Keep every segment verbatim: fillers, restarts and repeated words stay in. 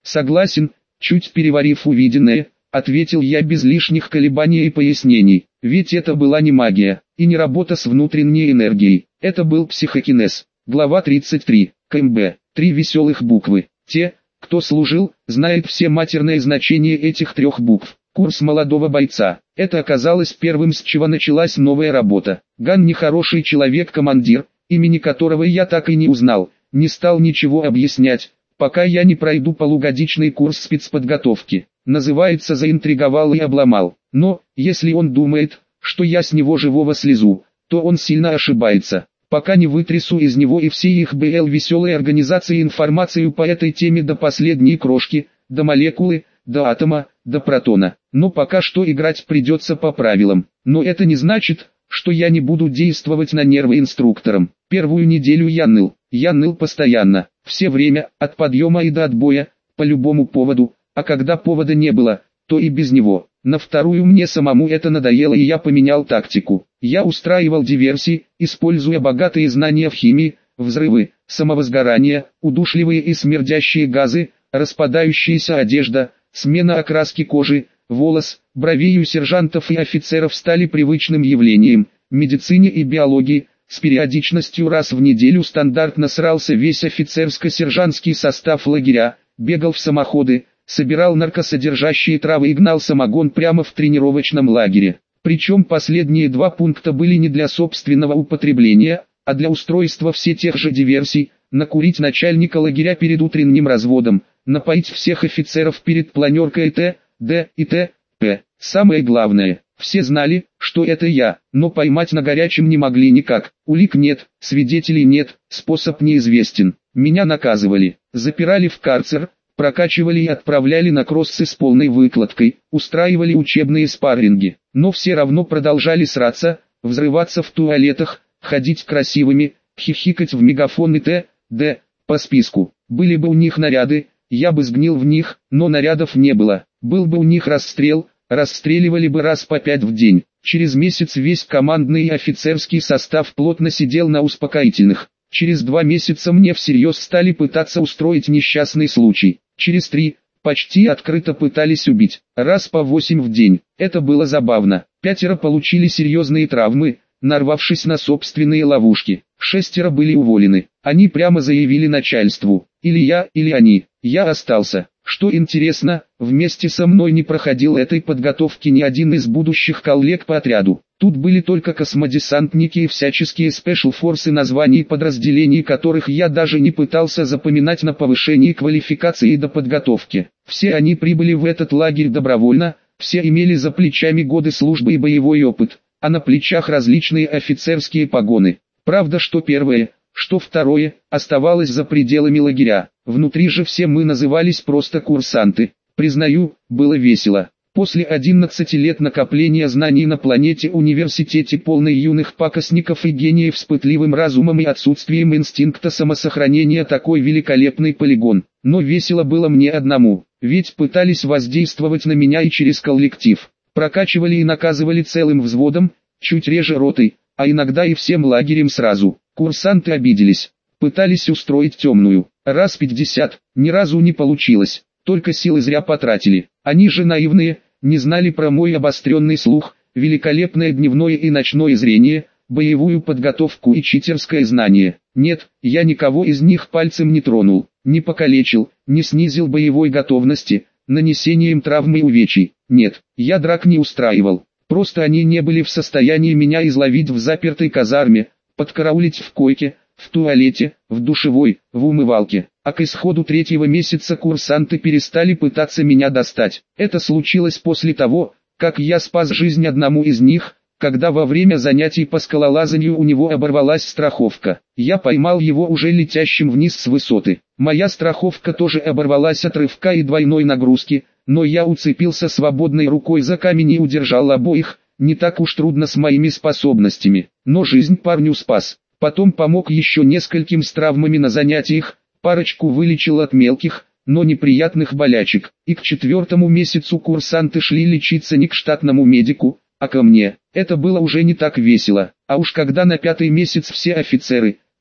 Согласен, чуть переварив увиденное, ответил я без лишних колебаний и пояснений. Ведь это была не магия, и не работа с внутренней энергией. Это был психокинез. Глава тридцать три. КМБ. Три веселых буквы. Те, кто служил, знают все матерные значения этих трех букв. Курс молодого бойца. Это оказалось первым, с чего началась новая работа. Ган нехороший человек-командир, имени которого я так и не узнал, не стал ничего объяснять, пока я не пройду полугодичный курс спецподготовки. Называется «Заинтриговал и обломал». Но, если он думает, что я с него живого слезу, то он сильно ошибается. Пока не вытрясу из него и все их БЛ веселой организации информацию по этой теме до последней крошки, до молекулы, до атома, до протона. Но пока что играть придется по правилам. Но это не значит, что я не буду действовать на нервы инструкторам. Первую неделю я ныл. Я ныл постоянно, все время, от подъема и до отбоя, по любому поводу, а когда повода не было, то и без него. На вторую мне самому это надоело, и я поменял тактику. Я устраивал диверсии, используя богатые знания в химии, взрывы, самовозгорание, удушливые и смердящие газы, распадающаяся одежда, смена окраски кожи, волос, бровей у сержантов и офицеров стали привычным явлением. В медицине и биологии, с периодичностью раз в неделю стандартно срался весь офицерско-сержантский состав лагеря, бегал в самоходы, собирал наркосодержащие травы и гнал самогон прямо в тренировочном лагере. Причем последние два пункта были не для собственного употребления, а для устройства все тех же диверсий: накурить начальника лагеря перед утренним разводом, напоить всех офицеров перед планеркой Т, Д и Т, П. Самое главное, все знали, что это я, но поймать на горячем не могли никак. Улик нет, свидетелей нет, способ неизвестен. Меня наказывали, запирали в карцер, прокачивали и отправляли на кроссы с полной выкладкой, устраивали учебные спарринги, но все равно продолжали сраться, взрываться в туалетах, ходить красивыми, хихикать в мегафон и т. д. По списку. Были бы у них наряды, я бы сгнил в них, но нарядов не было. Был бы у них расстрел, расстреливали бы раз по пять в день. Через месяц весь командный и офицерский состав плотно сидел на успокоительных. Через два месяца мне всерьез стали пытаться устроить несчастный случай. Через три, почти открыто пытались убить, раз по восемь в день. Это было забавно. Пятеро получили серьезные травмы, нарвавшись на собственные ловушки. Шестеро были уволены. Они прямо заявили начальству: или я, или они. Я остался. Что интересно, вместе со мной не проходил этой подготовки ни один из будущих коллег по отряду. Тут были только космодесантники и всяческие спешл-форсы, названий подразделений которых я даже не пытался запоминать на повышении квалификации до подготовки. Все они прибыли в этот лагерь добровольно, все имели за плечами годы службы и боевой опыт, а на плечах различные офицерские погоны. Правда, что первое, что второе, оставалось за пределами лагеря. Внутри же все мы назывались просто курсанты. Признаю, было весело. После одиннадцати лет накопления знаний на планете университете, полной юных пакостников и гениев с пытливым разумом и отсутствием инстинкта самосохранения, такой великолепный полигон. Но весело было мне одному, ведь пытались воздействовать на меня и через коллектив. Прокачивали и наказывали целым взводом, чуть реже ротой, а иногда и всем лагерем сразу. Курсанты обиделись, пытались устроить темную. Раз пятьдесят, ни разу не получилось, только силы зря потратили. Они же наивные, не знали про мой обостренный слух, великолепное дневное и ночное зрение, боевую подготовку и читерское знание. Нет, я никого из них пальцем не тронул, не покалечил, не снизил боевой готовности, нанесением травм и увечий. Нет, я драк не устраивал. Просто они не были в состоянии меня изловить в запертой казарме, подкараулить в койке, в туалете, в душевой, в умывалке. А к исходу третьего месяца курсанты перестали пытаться меня достать. Это случилось после того, как я спас жизнь одному из них, когда во время занятий по скалолазанию у него оборвалась страховка. Я поймал его уже летящим вниз с высоты. Моя страховка тоже оборвалась от рывка и двойной нагрузки, но я уцепился свободной рукой за камень и удержал обоих. Не так уж трудно с моими способностями, но жизнь парню спас. Потом помог еще нескольким с травмами на занятиях, парочку вылечил от мелких, но неприятных болячек. И к четвертому месяцу курсанты шли лечиться не к штатному медику, а ко мне. Это было уже не так весело. А уж когда на пятый месяц все офицеры,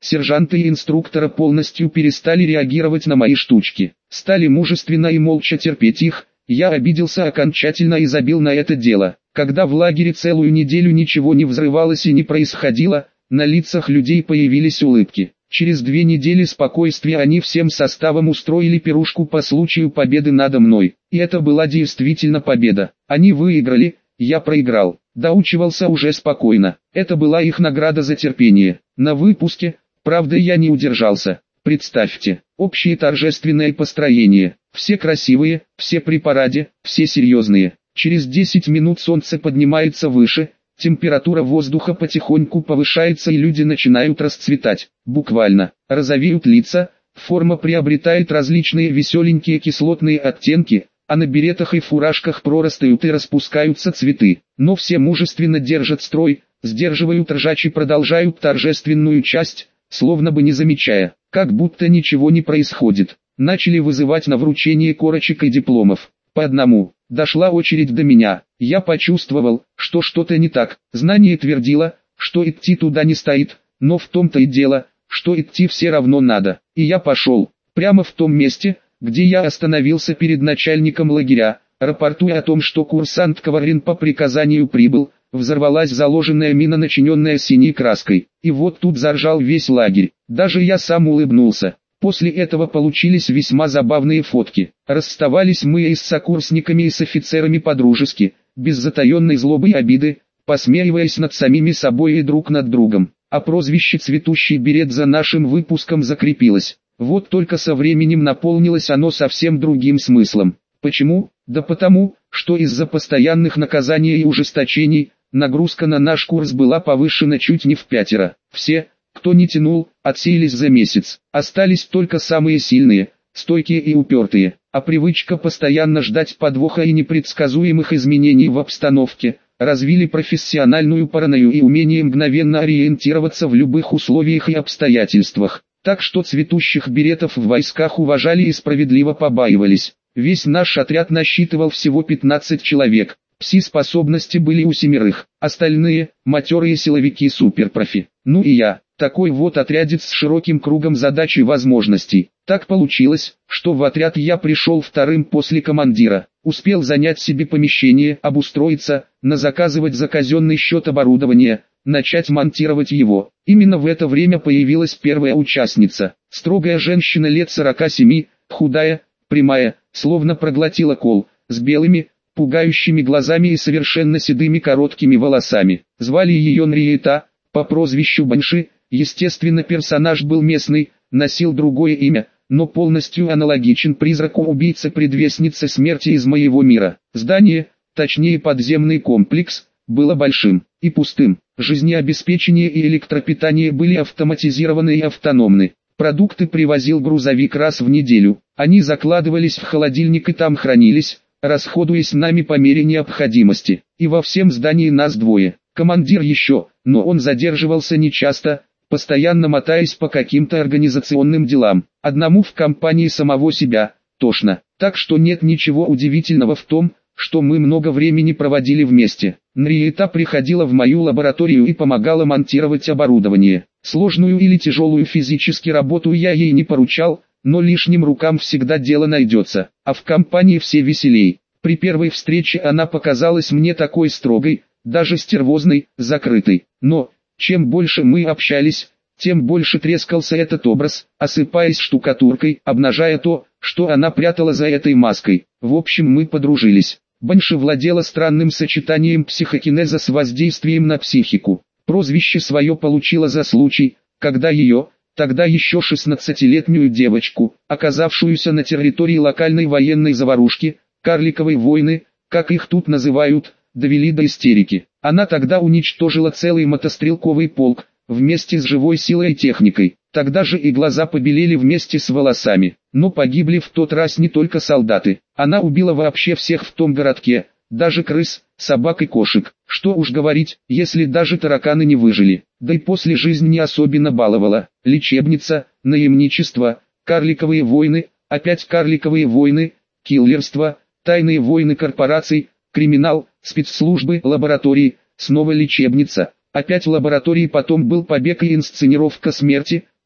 Сержанты и инструктора полностью перестали реагировать на мои штучки. Стали мужественно и молча терпеть их. Я обиделся окончательно и забил на это дело. Когда в лагере целую неделю ничего не взрывалось и не происходило, на лицах людей появились улыбки. Через две недели спокойствия они всем составом устроили пирушку по случаю победы надо мной. И это была действительно победа. Они выиграли, я проиграл. Доучивался уже спокойно. Это была их награда за терпение. На выпуске, правда, я не удержался. Представьте, общее торжественное построение. Все красивые, все при параде, все серьезные. Через десять минут солнце поднимается выше, температура воздуха потихоньку повышается и люди начинают расцветать. Буквально, розовеют лица, форма приобретает различные веселенькие кислотные оттенки, а на беретах и фуражках прорастают и распускаются цветы. Но все мужественно держат строй, сдерживают ржач и продолжают торжественную часть, словно бы не замечая, как будто ничего не происходит. Начали вызывать на вручение корочек и дипломов. По одному. Дошла очередь до меня. Я почувствовал, что что-то не так. Знание твердило, что идти туда не стоит, но в том-то и дело, что идти все равно надо. И я пошел, прямо в том месте, где я остановился перед начальником лагеря, рапортуя о том, что курсант Коварин по приказанию прибыл. Взорвалась заложенная мина, начиненная синей краской. И вот тут заржал весь лагерь. Даже я сам улыбнулся. После этого получились весьма забавные фотки. Расставались мы и с сокурсниками, и с офицерами по-дружески, без затаенной злобы и обиды, посмеиваясь над самими собой и друг над другом. А прозвище «Цветущий берет» за нашим выпуском закрепилось. Вот только со временем наполнилось оно совсем другим смыслом. Почему? Да потому, что из-за постоянных наказаний и ужесточений, нагрузка на наш курс была повышена чуть не в пятеро. Все, кто не тянул, отсеялись за месяц. Остались только самые сильные, стойкие и упертые. А привычка постоянно ждать подвоха и непредсказуемых изменений в обстановке, развили профессиональную паранойю и умение мгновенно ориентироваться в любых условиях и обстоятельствах. Так что цветущих беретов в войсках уважали и справедливо побаивались. Весь наш отряд насчитывал всего пятнадцать человек. Пси-способности были у семерых, остальные – матерые силовики-суперпрофи. Ну и я, такой вот отрядец с широким кругом задач и возможностей. Так получилось, что в отряд я пришел вторым после командира. Успел занять себе помещение, обустроиться, назаказывать за казенный счет оборудование, начать монтировать его. Именно в это время появилась первая участница. Строгая женщина лет сорока семи, худая, прямая, словно проглотила кол, с белыми, пугающими глазами и совершенно седыми короткими волосами. Звали ее Нриета, по прозвищу Банши. Естественно, персонаж был местный, носил другое имя, но полностью аналогичен призраку-убийце-предвестнице смерти из моего мира. Здание, точнее подземный комплекс, было большим и пустым. Жизнеобеспечение и электропитание были автоматизированы и автономны. Продукты привозил грузовик раз в неделю. Они закладывались в холодильник и там хранились, расходуясь нами по мере необходимости. И во всем здании нас двое. Командир еще, но он задерживался нечасто, постоянно мотаясь по каким-то организационным делам. Одному в компании самого себя, тошно. Так что нет ничего удивительного в том, что мы много времени проводили вместе. Нриета приходила в мою лабораторию и помогала монтировать оборудование. Сложную или тяжелую физически работу я ей не поручал, но лишним рукам всегда дело найдется, а в компании все веселей. При первой встрече она показалась мне такой строгой, даже стервозной, закрытой. Но, чем больше мы общались, тем больше трескался этот образ, осыпаясь штукатуркой, обнажая то, что она прятала за этой маской. В общем, мы подружились. Банши владела странным сочетанием психокинеза с воздействием на психику. Прозвище свое получила за случай, когда ее, тогда еще шестнадцатилетнюю девочку, оказавшуюся на территории локальной военной заварушки, карликовой войны, как их тут называют, довели до истерики. Она тогда уничтожила целый мотострелковый полк, вместе с живой силой и техникой. Тогда же и глаза побелели вместе с волосами. Но погибли в тот раз не только солдаты. Она убила вообще всех в том городке, даже крыс, собак и кошек. Что уж говорить, если даже тараканы не выжили. Да и после жизнь не особенно баловала. Лечебница, наемничество, карликовые войны, опять карликовые войны, киллерство, тайные войны корпораций, криминал, спецслужбы, лаборатории, снова лечебница, опять лаборатории, потом был побег и инсценировка смерти,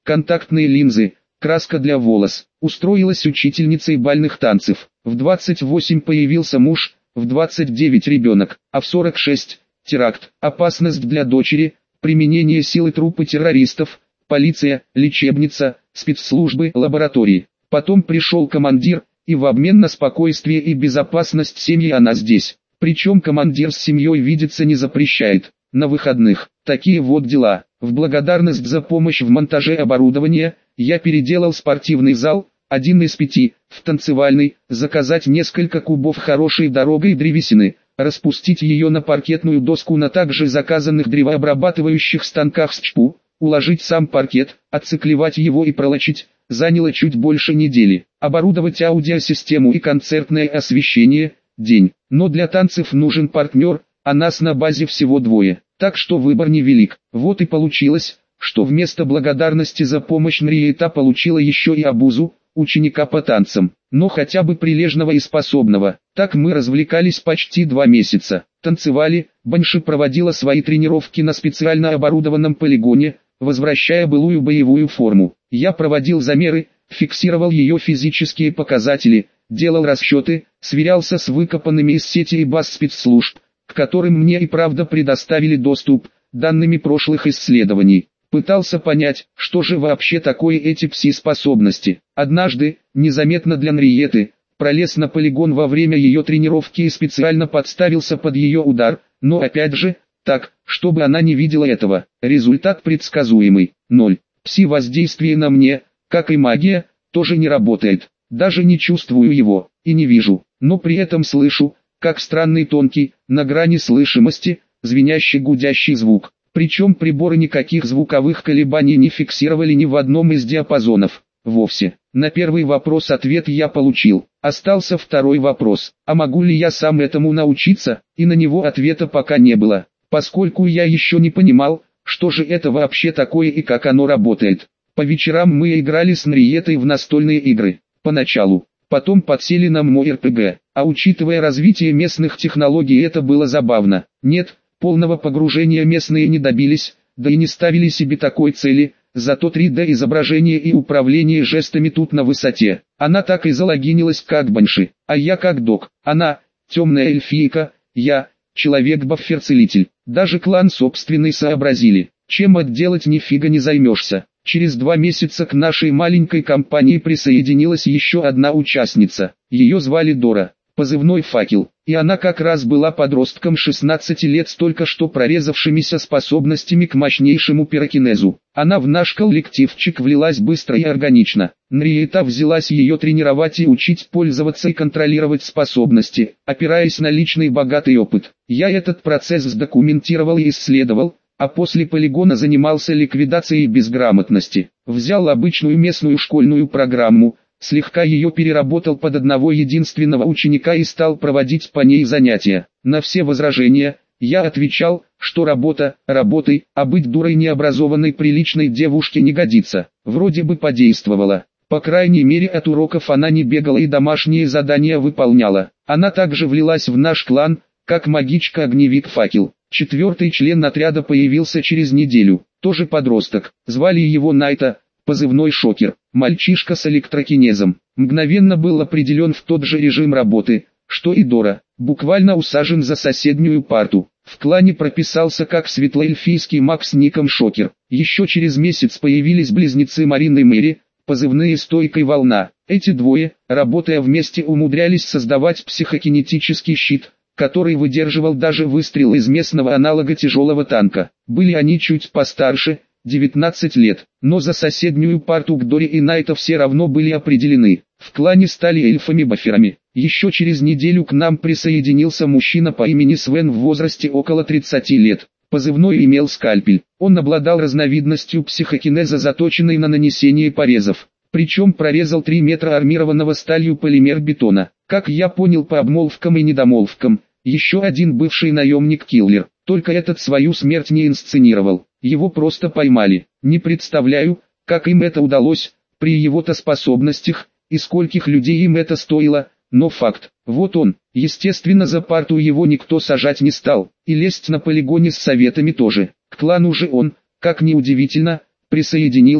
контактные линзы, краска для волос. Устроилась учительницей бальных танцев. В двадцать восемь появился муж, в двадцать девять ребенок, а в сорок шесть – теракт, опасность для дочери, применение силы, трупы террористов, полиция, лечебница, спецслужбы, лаборатории. Потом пришел командир, и в обмен на спокойствие и безопасность семьи она здесь. Причем командир с семьей видеться не запрещает. На выходных. Такие вот дела. В благодарность за помощь в монтаже оборудования, я переделал спортивный зал, один из пяти, в танцевальный, заказать несколько кубов хорошей дорогой древесины, распустить ее на паркетную доску на также заказанных древообрабатывающих станках с ЧПУ, уложить сам паркет, отциклевать его и пролочить, заняло чуть больше недели. Оборудовать аудиосистему и концертное освещение – день. Но для танцев нужен партнер, а нас на базе всего двое, так что выбор невелик. Вот и получилось, что вместо благодарности за помощь Нриета получила еще и обузу, ученика по танцам, но хотя бы прилежного и способного. Так мы развлекались почти два месяца, танцевали, Банши проводила свои тренировки на специально оборудованном полигоне, возвращая былую боевую форму. Я проводил замеры, фиксировал ее физические показатели, делал расчеты, сверялся с выкопанными из сети и баз спецслужб, к которым мне и правда предоставили доступ, данными прошлых исследований. Пытался понять, что же вообще такое эти пси-способности. Однажды, незаметно для Нриеты, пролез на полигон во время ее тренировки и специально подставился под ее удар, но опять же, так, чтобы она не видела этого. Результат предсказуемый. Ноль. Пси-воздействие на мне, как и магия, тоже не работает. Даже не чувствую его, и не вижу, но при этом слышу, как странный тонкий, на грани слышимости, звенящий гудящий звук. Причем приборы никаких звуковых колебаний не фиксировали ни в одном из диапазонов. Вовсе. На первый вопрос ответ я получил. Остался второй вопрос. А могу ли я сам этому научиться? И на него ответа пока не было. Поскольку я еще не понимал, что же это вообще такое и как оно работает. По вечерам мы играли с Нриетой в настольные игры. Поначалу. Потом подсели на мой эр пэ гэ. А учитывая развитие местных технологий, это было забавно. Нет, полного погружения местные не добились, да и не ставили себе такой цели, зато три дэ изображение и управление жестами тут на высоте. Она так и залогинилась как Банши, а я как док. Она, темная эльфийка, я, человек-баффер-целитель. Даже клан собственный сообразили. Чем отделать нифига не займешься. Через два месяца к нашей маленькой компании присоединилась еще одна участница. Ее звали Дора, позывной «Факел», и она как раз была подростком шестнадцати лет с только что прорезавшимися способностями к мощнейшему пирокинезу. Она в наш коллективчик влилась быстро и органично. Нриета взялась ее тренировать и учить пользоваться и контролировать способности, опираясь на личный богатый опыт. Я этот процесс сдокументировал и исследовал, а после полигона занимался ликвидацией безграмотности. Взял обычную местную школьную программу, слегка ее переработал под одного единственного ученика и стал проводить по ней занятия. На все возражения я отвечал, что работа, работай, а быть дурой необразованной приличной девушке не годится. Вроде бы подействовало. По крайней мере, от уроков она не бегала и домашние задания выполняла. Она также влилась в наш клан, как магичка-огневик Факел. Четвертый член отряда появился через неделю, тоже подросток, звали его Найта, позывной Шокер, мальчишка с электрокинезом. Мгновенно был определен в тот же режим работы, что и Дора, буквально усажен за соседнюю парту. В клане прописался как светлоэльфийский маг с ником Шокер. Еще через месяц появились близнецы Марин и Мэри, позывные «Стойкой волна». Эти двое, работая вместе, умудрялись создавать психокинетический щит, который выдерживал даже выстрел из местного аналога тяжелого танка. Были они чуть постарше, девятнадцать лет, но за соседнюю парту к Доре и Найта все равно были определены. В клане стали эльфами-баферами. Еще через неделю к нам присоединился мужчина по имени Свен в возрасте около тридцати лет. Позывной имел скальпель. Он обладал разновидностью психокинеза, заточенной на нанесение порезов. Причем прорезал три метра армированного сталью полимер бетона. Как я понял по обмолвкам и недомолвкам, еще один бывший наемник-киллер. Только этот свою смерть не инсценировал. Его просто поймали. Не представляю, как им это удалось, при его-то способностях, и скольких людей им это стоило, но факт. Вот он. Естественно, за парту его никто сажать не стал, и лезть на полигоне с советами тоже. К клану же он, как ни удивительно, присоединился,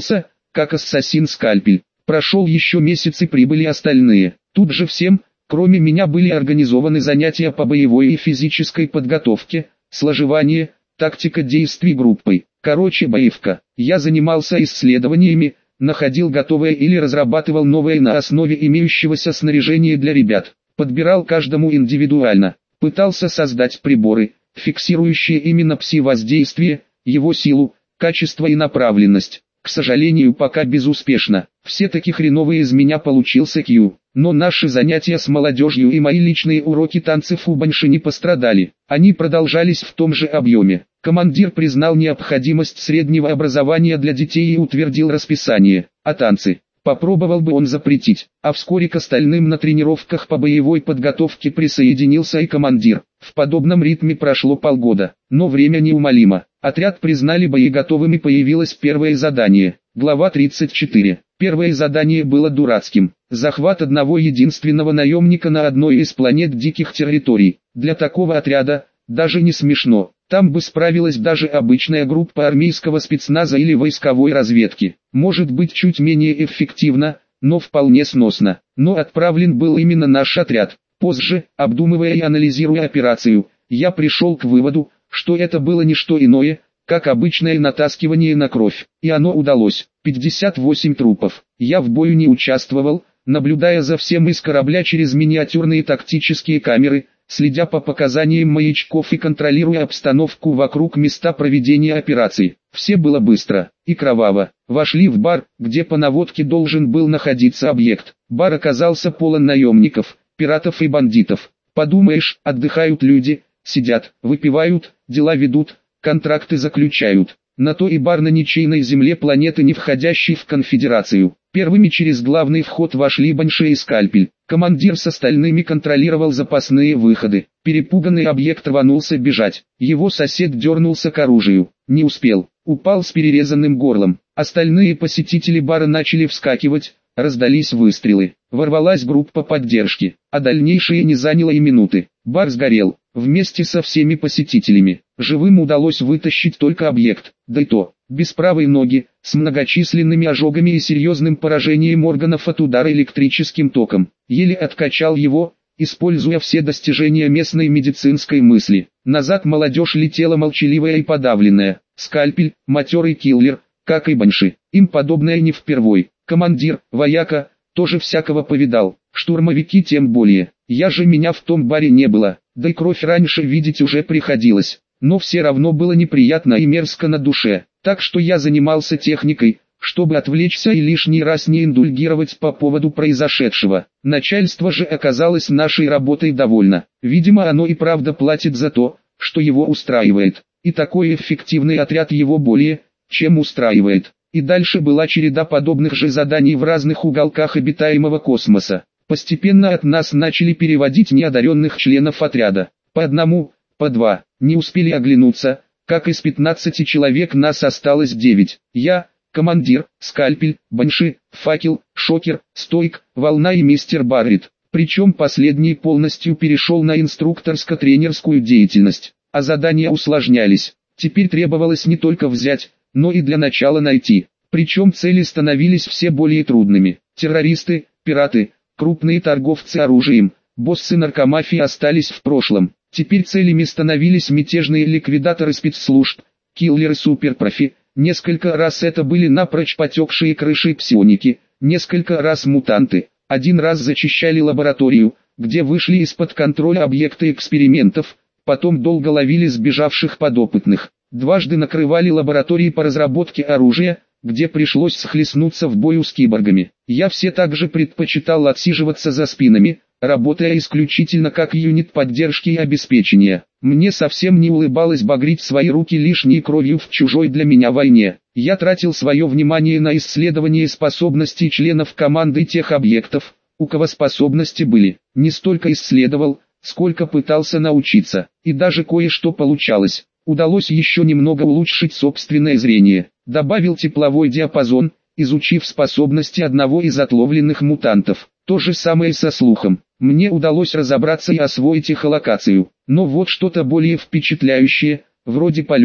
как ассасин Скальпель. Прошел еще месяц и прибыли остальные. Тут же всем, кроме меня, были организованы занятия по боевой и физической подготовке, сложевание, тактика действий группой. Короче, боевка. Я занимался исследованиями, находил готовое или разрабатывал новое на основе имеющегося снаряжения для ребят. Подбирал каждому индивидуально. Пытался создать приборы, фиксирующие именно пси-воздействие, его силу, качество и направленность. К сожалению, пока безуспешно. Все-таки хреновый из меня получился Кью. Но наши занятия с молодежью и мои личные уроки танцев у Банши не пострадали. Они продолжались в том же объеме. Командир признал необходимость среднего образования для детей и утвердил расписание. А танцы? Попробовал бы он запретить. А вскоре к остальным на тренировках по боевой подготовке присоединился и командир. В подобном ритме прошло полгода. Но время неумолимо. Отряд признали боеготовым и появилось первое задание. Глава тридцать четыре. Первое задание было дурацким. Захват одного единственного наемника на одной из планет диких территорий. Для такого отряда, даже не смешно. Там бы справилась даже обычная группа армейского спецназа или войсковой разведки. Может быть, чуть менее эффективно, но вполне сносно. Но отправлен был именно наш отряд. Позже, обдумывая и анализируя операцию, я пришел к выводу, что это было не что иное, как обычное натаскивание на кровь. И оно удалось. пятьдесят восемь трупов. Я в бою не участвовал, наблюдая за всем из корабля через миниатюрные тактические камеры, следя по показаниям маячков и контролируя обстановку вокруг места проведения операции. Все было быстро и кроваво. Вошли в бар, где по наводке должен был находиться объект. Бар оказался полон наемников, пиратов и бандитов. Подумаешь, отдыхают люди, сидят, выпивают, дела ведут, контракты заключают. На то и бар на ничейной земле планеты, не входящей в конфедерацию. Первыми через главный вход вошли Банши и Скальпель. Командир с остальными контролировал запасные выходы. Перепуганный объект рванулся бежать. Его сосед дернулся к оружию. Не успел. Упал с перерезанным горлом. Остальные посетители бара начали вскакивать. Раздались выстрелы. Ворвалась группа поддержки. А дальнейшее не заняло и минуты. Бар сгорел. Вместе со всеми посетителями. Живым удалось вытащить только объект. Да и то, без правой ноги, с многочисленными ожогами и серьезным поражением органов от удара электрическим током. Еле откачал его, используя все достижения местной медицинской мысли. Назад молодежь летела молчаливая и подавленная. Скальпель, матерый киллер, как и Банши. Им подобное не впервой. Командир, вояка, тоже всякого повидал. Штурмовики тем более. Я же, меня в том баре не было. Да и кровь раньше видеть уже приходилось. Но все равно было неприятно и мерзко на душе. Так что я занимался техникой, чтобы отвлечься и лишний раз не индульгировать по поводу произошедшего. Начальство же оказалось нашей работой довольно. Видимо, оно и правда платит за то, что его устраивает. И такой эффективный отряд его более, чем устраивает. И дальше была череда подобных же заданий в разных уголках обитаемого космоса. Постепенно от нас начали переводить неодаренных членов отряда. По одному, по два. Не успели оглянуться, как из пятнадцати человек нас осталось девять. Я, командир, Скальпель, Банши, Факел, Шокер, Стойк, Волна и мистер Барретт. Причем последний полностью перешел на инструкторско-тренерскую деятельность. А задания усложнялись. Теперь требовалось не только взять, но и для начала найти. Причем цели становились все более трудными. Террористы, пираты, крупные торговцы оружием, боссы наркомафии остались в прошлом. Теперь целями становились мятежные ликвидаторы спецслужб, киллеры-суперпрофи. Несколько раз это были напрочь потекшие крыши псионики, несколько раз мутанты. Один раз зачищали лабораторию, где вышли из-под контроля объекты экспериментов, потом долго ловили сбежавших подопытных. Дважды накрывали лаборатории по разработке оружия, где пришлось схлестнуться в бою с киборгами. Я все также предпочитал отсиживаться за спинами, работая исключительно как юнит поддержки и обеспечения. Мне совсем не улыбалось багрить свои руки лишней кровью в чужой для меня войне. Я тратил свое внимание на исследование способностей членов команды тех объектов, у кого способности были. Не столько исследовал, сколько пытался научиться. И даже кое-что получалось. Удалось еще немного улучшить собственное зрение. Добавил тепловой диапазон, изучив способности одного из отловленных мутантов. То же самое со слухом. Мне удалось разобраться и освоить эхолокацию. Но вот что-то более впечатляющее, вроде полета,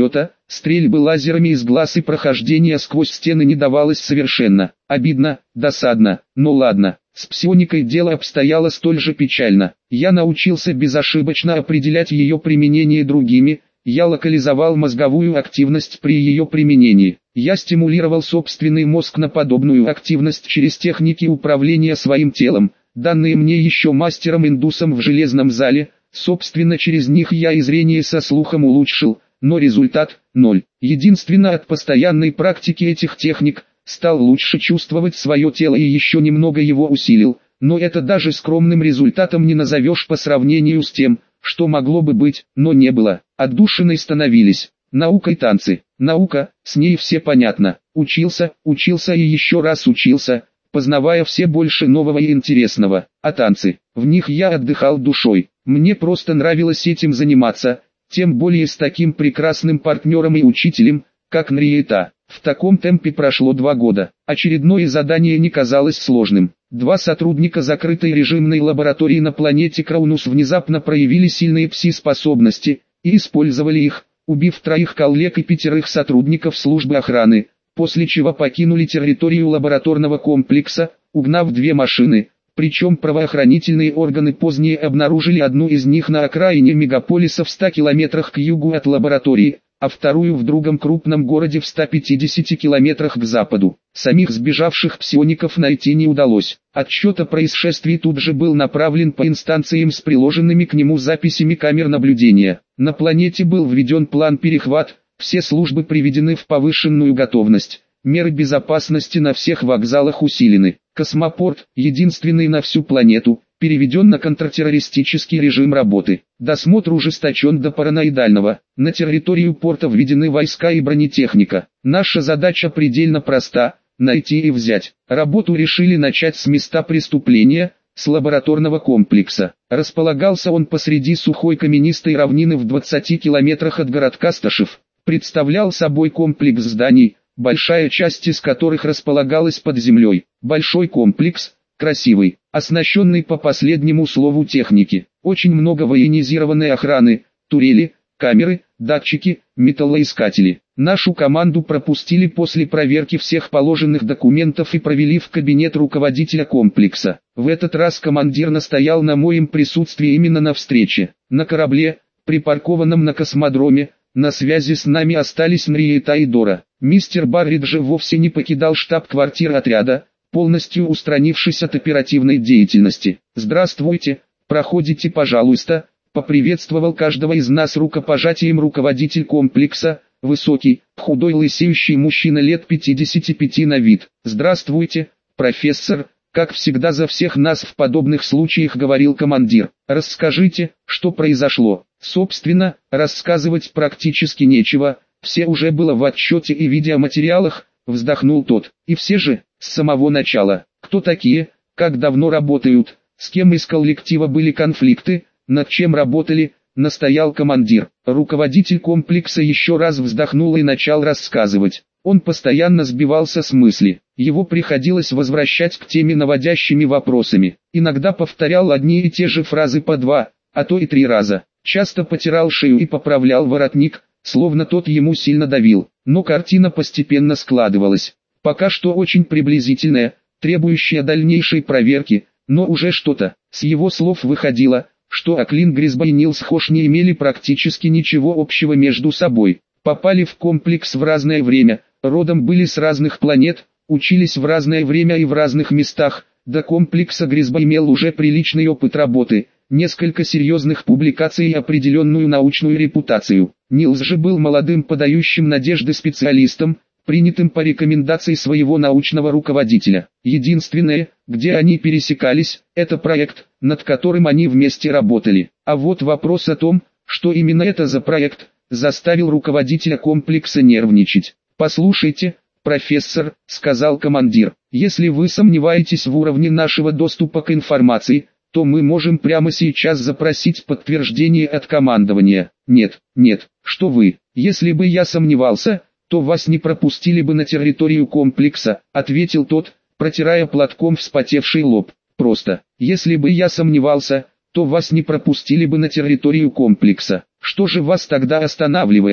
стрельбы лазерами из глаз и прохождение сквозь стены не давалось совершенно. Обидно, досадно, но ладно. С псионикой дело обстояло столь же печально. Я научился безошибочно определять ее применение другими, я локализовал мозговую активность при ее применении. Я стимулировал собственный мозг на подобную активность через техники управления своим телом, данные мне еще мастером-индусом в железном зале. Собственно, через них я и зрение со слухом улучшил, но результат – ноль. Единственно от постоянной практики этих техник – стал лучше чувствовать свое тело и еще немного его усилил, но это даже скромным результатом не назовешь по сравнению с тем, что могло бы быть, но не было. Отдушиной становились. Наука и танцы. Наука, с ней все понятно. Учился, учился и еще раз учился, познавая все больше нового и интересного. А танцы, в них я отдыхал душой. Мне просто нравилось этим заниматься, тем более с таким прекрасным партнером и учителем, как Нриета. В таком темпе прошло два года. Очередное задание не казалось сложным. Два сотрудника закрытой режимной лаборатории на планете Краунус внезапно проявили сильные пси-способности и использовали их, убив троих коллег и пятерых сотрудников службы охраны, после чего покинули территорию лабораторного комплекса, угнав две машины. Причем правоохранительные органы позднее обнаружили одну из них на окраине мегаполиса в ста километрах к югу от лаборатории, а вторую в другом крупном городе в ста пятидесяти километрах к западу. Самих сбежавших псиоников найти не удалось. Отчет о происшествии тут же был направлен по инстанциям с приложенными к нему записями камер наблюдения. На планете был введен план перехват, все службы приведены в повышенную готовность. Меры безопасности на всех вокзалах усилены. Космопорт, единственный на всю планету, переведен на контртеррористический режим работы. Досмотр ужесточен до параноидального. На территорию порта введены войска и бронетехника. Наша задача предельно проста – найти и взять. Работу решили начать с места преступления, с лабораторного комплекса. Располагался он посреди сухой каменистой равнины в двадцати километрах от городка Сташев. Представлял собой комплекс зданий, большая часть из которых располагалась под землей. Большой комплекс, красивый, оснащенный по последнему слову техники. Очень много военизированной охраны, турели, камеры, датчики, металлоискатели. Нашу команду пропустили после проверки всех положенных документов и провели в кабинет руководителя комплекса. В этот раз командир настоял на моем присутствии именно на встрече. На корабле, припаркованном на космодроме, на связи с нами остались Нриета и Дора. Мистер Баррид же вовсе не покидал штаб-квартиры отряда, полностью устранившись от оперативной деятельности. «Здравствуйте, проходите, пожалуйста», — поприветствовал каждого из нас рукопожатием руководитель комплекса, высокий, худой лысеющий мужчина лет пятидесяти пяти на вид. «Здравствуйте, профессор», — как всегда за всех нас в подобных случаях говорил командир. «Расскажите, что произошло». Собственно, рассказывать практически нечего, все уже было в отчете и видеоматериалах, вздохнул тот. И все же, с самого начала, кто такие, как давно работают, с кем из коллектива были конфликты, над чем работали, настоял командир. Руководитель комплекса еще раз вздохнул и начал рассказывать. Он постоянно сбивался с мысли, его приходилось возвращать к теме наводящими вопросами. Иногда повторял одни и те же фразы по два, а то и три раза. Часто потирал шею и поправлял воротник, словно тот ему сильно давил. Но картина постепенно складывалась. Пока что очень приблизительная, требующая дальнейшей проверки, но уже что-то. С его слов выходило, что Аклин Грисба и Нилс Хош не имели практически ничего общего между собой. Попали в комплекс в разное время, родом были с разных планет, учились в разное время и в разных местах. До комплекса Грисба имел уже приличный опыт работы, несколько серьезных публикаций и определенную научную репутацию. Нилс же был молодым подающим надежды специалистом, принятым по рекомендации своего научного руководителя. Единственное, где они пересекались, это проект, над которым они вместе работали. А вот вопрос о том, что именно это за проект, заставил руководителя комплекса нервничать. «Послушайте, профессор», — сказал командир, — «если вы сомневаетесь в уровне нашего доступа к информации, то мы можем прямо сейчас запросить подтверждение от командования». «Нет, нет, что вы, если бы я сомневался, то вас не пропустили бы на территорию комплекса», — ответил тот, протирая платком вспотевший лоб. «Просто, если бы я сомневался, то вас не пропустили бы на территорию комплекса. Что же вас тогда останавливает?»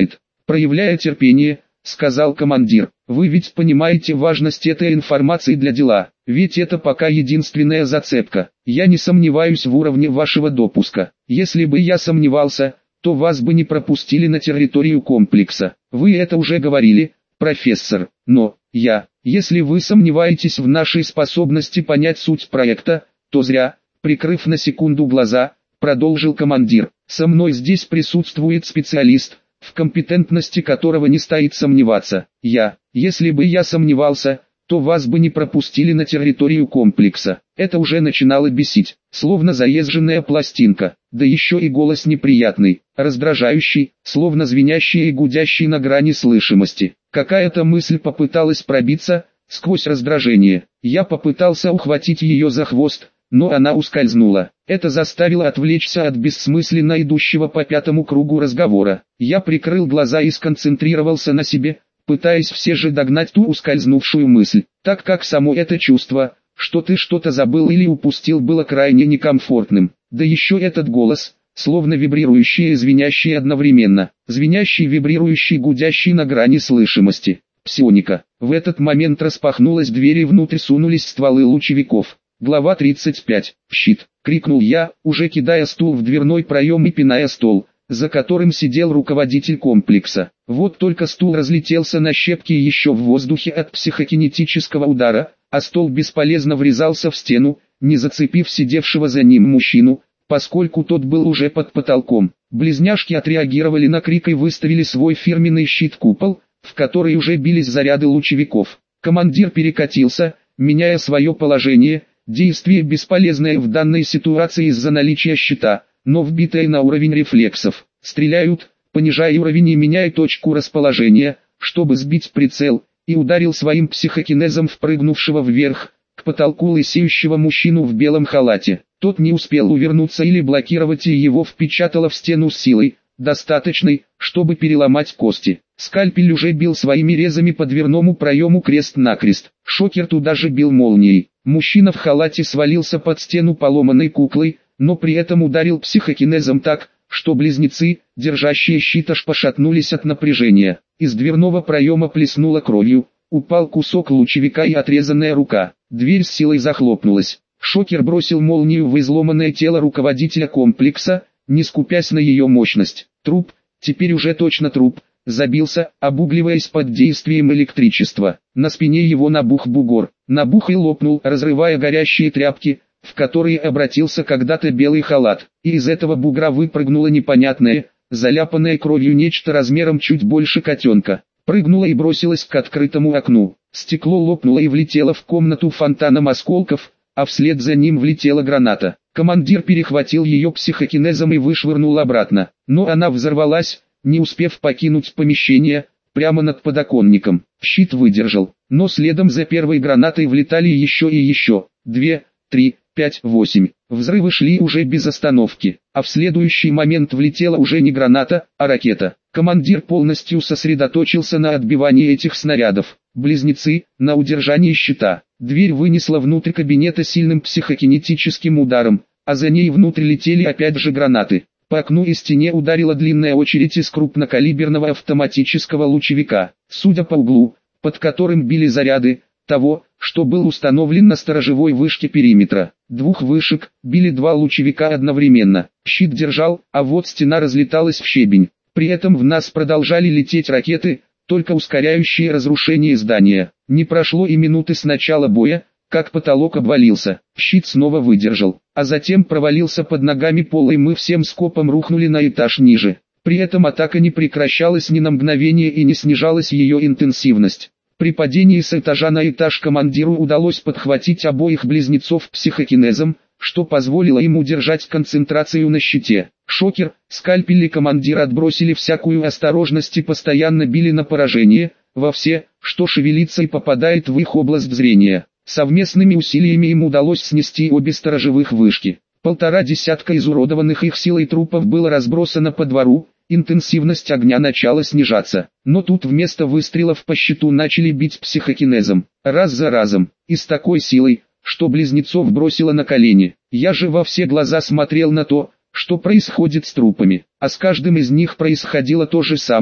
проявляя терпение, сказал командир. Вы ведь понимаете важность этой информации для дела, ведь это пока единственная зацепка. Я не сомневаюсь в уровне вашего допуска. Если бы я сомневался, то вас бы не пропустили на территорию комплекса. Вы это уже говорили, профессор. Но, я, если вы сомневаетесь в нашей способности понять суть проекта, то зря, прикрыв на секунду глаза, продолжил командир. Со мной здесь присутствует специалист, в компетентности которого не стоит сомневаться. Я, если бы я сомневался, то вас бы не пропустили на территорию комплекса. Это уже начинало бесить, словно заезженная пластинка, да еще и голос неприятный, раздражающий, словно звенящий и гудящий на грани слышимости. Какая-то мысль попыталась пробиться, сквозь раздражение. Я попытался ухватить ее за хвост, но она ускользнула. Это заставило отвлечься от бессмысленно идущего по пятому кругу разговора. Я прикрыл глаза и сконцентрировался на себе, пытаясь все же догнать ту ускользнувшую мысль, так как само это чувство, что ты что-то забыл или упустил, было крайне некомфортным. Да еще этот голос, словно вибрирующий и звенящий одновременно, звенящий, вибрирующий, гудящий на грани слышимости. Псионика. В этот момент распахнулась дверь и внутрь сунулись стволы лучевиков. Глава тридцать пять. Щит. Крикнул я, уже кидая стул в дверной проем и пиная стол, за которым сидел руководитель комплекса. Вот только стул разлетелся на щепки еще в воздухе от психокинетического удара, а стол бесполезно врезался в стену, не зацепив сидевшего за ним мужчину, поскольку тот был уже под потолком. Близняшки отреагировали на крик и выставили свой фирменный щит-купол, в который уже бились заряды лучевиков. Командир перекатился, меняя свое положение, действие бесполезное в данной ситуации из-за наличия щита, но вбитое на уровень рефлексов. Стреляют, понижая уровень и меняя точку расположения, чтобы сбить прицел, и ударил своим психокинезом впрыгнувшего вверх, к потолку лысеющего мужчину в белом халате. Тот не успел увернуться или блокировать, и его впечатало в стену с силой, достаточной, чтобы переломать кости. Скальпель уже бил своими резами по дверному проему крест-накрест. Шокер туда же бил молнией. Мужчина в халате свалился под стену поломанной куклой, но при этом ударил психокинезом так, что близнецы, держащие щит, аж пошатнулись от напряжения. Из дверного проема плеснуло кровью, упал кусок лучевика и отрезанная рука. Дверь с силой захлопнулась. Шокер бросил молнию в изломанное тело руководителя комплекса, не скупясь на ее мощность. Труп, теперь уже точно труп, забился, обугливаясь под действием электричества. На спине его набух бугор. Набух и лопнул, разрывая горящие тряпки, в которые обратился когда-то белый халат. И из этого бугра выпрыгнуло непонятное, заляпанное кровью нечто размером чуть больше котенка. Прыгнуло и бросилось к открытому окну. Стекло лопнуло и влетело в комнату фонтаном осколков, а вслед за ним влетела граната. Командир перехватил ее психокинезом и вышвырнул обратно, но она взорвалась, не успев покинуть помещение, прямо над подоконником. Щит выдержал, но следом за первой гранатой влетали еще и еще. Две, три, пять, восемь. Взрывы шли уже без остановки, а в следующий момент влетела уже не граната, а ракета. Командир полностью сосредоточился на отбивании этих снарядов. Близнецы, на удержании щита. Дверь вынесла внутрь кабинета сильным психокинетическим ударом, а за ней внутрь летели опять же гранаты. По окну и стене ударила длинная очередь из крупнокалиберного автоматического лучевика. Судя по углу, под которым били заряды, того, что был установлен на сторожевой вышке периметра. Двух вышек, били два лучевика одновременно. Щит держал, а вот стена разлеталась в щебень. При этом в нас продолжали лететь ракеты, только ускоряющие разрушение здания. Не прошло и минуты с начала боя, как потолок обвалился. Щит снова выдержал, а затем провалился под ногами пола, и мы всем скопом рухнули на этаж ниже. При этом атака не прекращалась ни на мгновение и не снижалась ее интенсивность. При падении с этажа на этаж командиру удалось подхватить обоих близнецов психокинезом, что позволило им удержать концентрацию на щите. Шокер, скальпель и командир отбросили всякую осторожность и постоянно били на поражение, во все, что шевелится и попадает в их область зрения. Совместными усилиями им удалось снести обе сторожевых вышки. Полтора десятка изуродованных их силой трупов было разбросано по двору, интенсивность огня начала снижаться. Но тут вместо выстрелов по щиту начали бить психокинезом, раз за разом, и с такой силой, что близнецов бросило на колени. Я же во все глаза смотрел на то, что происходит с трупами, а с каждым из них происходило то же самое,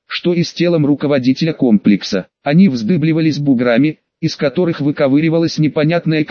что и с телом руководителя комплекса. Они вздыбливались буграми, из которых выковыривалось непонятное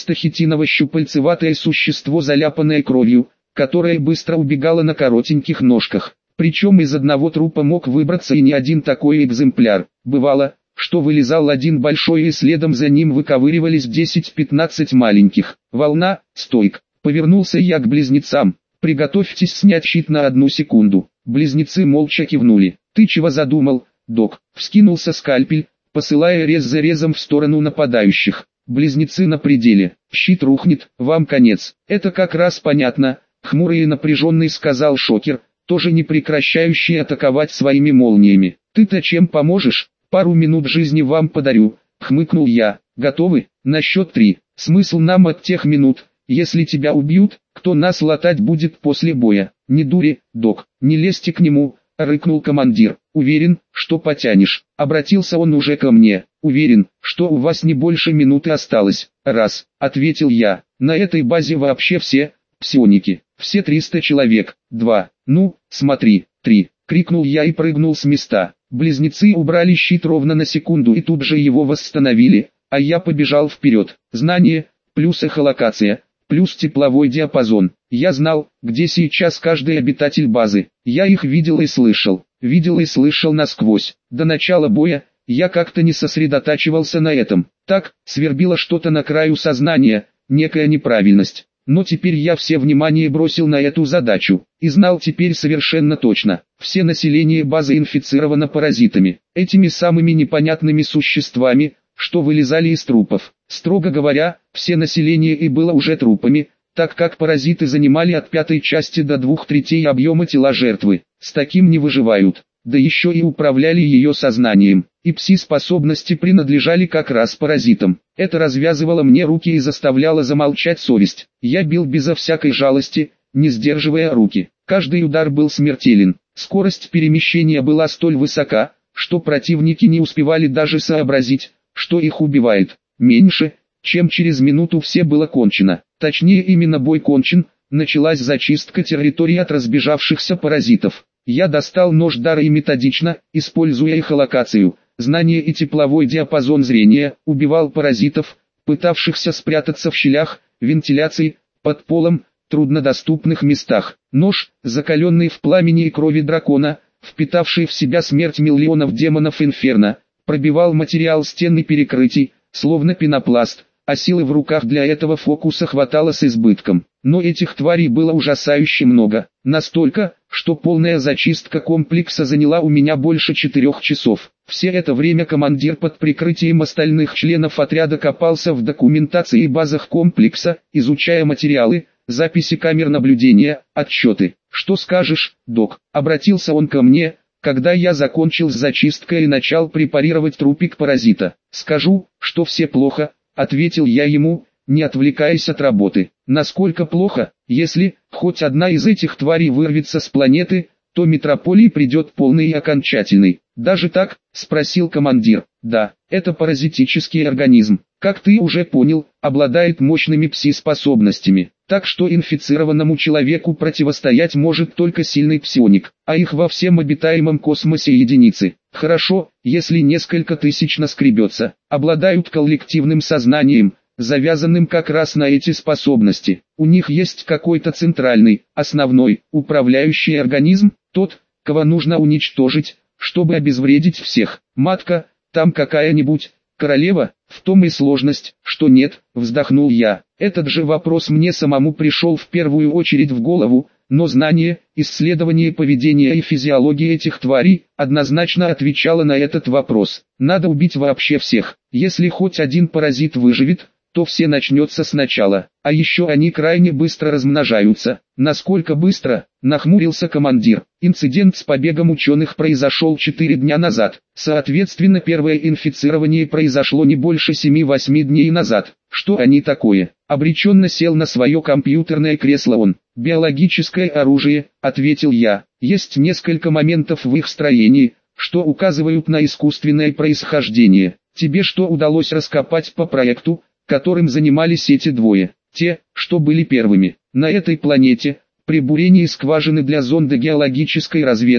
костисто-хитиново-щупальцеватое существо, заляпанное кровью, которое быстро убегало на коротеньких ножках. Причем из одного трупа мог выбраться и не один такой экземпляр. Бывало, что вылезал один большой и следом за ним выковыривались десять-пятнадцать маленьких. Волна, стойк. Повернулся я к близнецам. Приготовьтесь снять щит на одну секунду. Близнецы молча кивнули. Ты чего задумал, док? Вскинулся скальпель, посылая рез за резом в сторону нападающих. Близнецы на пределе. Щит рухнет, вам конец. Это как раз понятно, хмурый и напряженный сказал Шокер, тоже не прекращающий атаковать своими молниями. Ты-то чем поможешь? Пару минут жизни вам подарю, хмыкнул я. Готовы? На счет три. Смысл нам от тех минут, если тебя убьют, кто нас латать будет после боя? Не дури, док, не лезьте к нему, рыкнул командир. Уверен, что потянешь. Обратился он уже ко мне. Уверен, что у вас не больше минуты осталось. Раз, ответил я. На этой базе вообще все псионики. Все триста человек. Два. Ну, смотри. Три. Крикнул я и прыгнул с места. Близнецы убрали щит ровно на секунду и тут же его восстановили, а я побежал вперед. Знание, плюс эхолокация, плюс тепловой диапазон. Я знал, где сейчас каждый обитатель базы. Я их видел и слышал. Видел и слышал насквозь. До начала боя я как-то не сосредотачивался на этом. Так, свербило что-то на краю сознания, некая неправильность. Но теперь я все внимание бросил на эту задачу, и знал теперь совершенно точно, все население базы инфицировано паразитами, этими самыми непонятными существами, что вылезали из трупов. Строго говоря, все население и было уже трупами, так как паразиты занимали от пятой части до двух третей объема тела жертвы. С таким не выживают, да еще и управляли ее сознанием, и пси-способности принадлежали как раз паразитам. Это развязывало мне руки и заставляло замолчать совесть. Я бил безо всякой жалости, не сдерживая руки. Каждый удар был смертелен. Скорость перемещения была столь высока, что противники не успевали даже сообразить, что их убивает. Меньше, чем через минуту все было кончено. Точнее, именно бой кончен, началась зачистка территории от разбежавшихся паразитов. Я достал нож дара и методично, используя эхолокацию, знание и тепловой диапазон зрения, убивал паразитов, пытавшихся спрятаться в щелях, вентиляции, под полом, труднодоступных местах. Нож, закаленный в пламени и крови дракона, впитавший в себя смерть миллионов демонов инферно, пробивал материал стен и перекрытий, словно пенопласт, а силы в руках для этого фокуса хватало с избытком. Но этих тварей было ужасающе много, настолько, что полная зачистка комплекса заняла у меня больше четырех часов. Все это время командир под прикрытием остальных членов отряда копался в документации и базах комплекса, изучая материалы, записи камер наблюдения, отчеты. «Что скажешь, док?» — обратился он ко мне, когда я закончил с зачисткой и начал препарировать трупик паразита. «Скажу, что все плохо», — ответил я ему, не отвлекаясь от работы. «Насколько плохо? Если хоть одна из этих тварей вырвется с планеты, то метрополии придет полный и окончательный». «Даже так?» — спросил командир. «Да, это паразитический организм. Как ты уже понял, обладает мощными пси-способностями. Так что инфицированному человеку противостоять может только сильный псионик, а их во всем обитаемом космосе единицы. Хорошо, если несколько тысяч наскребется, обладают коллективным сознанием, завязанным как раз на эти способности. У них есть какой-то центральный, основной, управляющий организм, тот, кого нужно уничтожить, чтобы обезвредить всех. Матка, там какая-нибудь королева? В том и сложность, что нет», — вздохнул я. Этот же вопрос мне самому пришел в первую очередь в голову, но знание, исследование поведения и физиологии этих тварей однозначно отвечало на этот вопрос. Надо убить вообще всех. Если хоть один паразит выживет, то все начнется сначала. А еще они крайне быстро размножаются. Насколько быстро? Нахмурился командир. Инцидент с побегом ученых произошел четыре дня назад. Соответственно, первое инфицирование произошло не больше семи-восьми дней назад. Что они такое? Обреченно сел на свое компьютерное кресло он. Биологическое оружие, ответил я. Есть несколько моментов в их строении, что указывают на искусственное происхождение. Тебе что удалось раскопать по проекту, которым занимались эти двое? Те, что были первыми. На этой планете, при бурении скважины для зонда геологической разведки,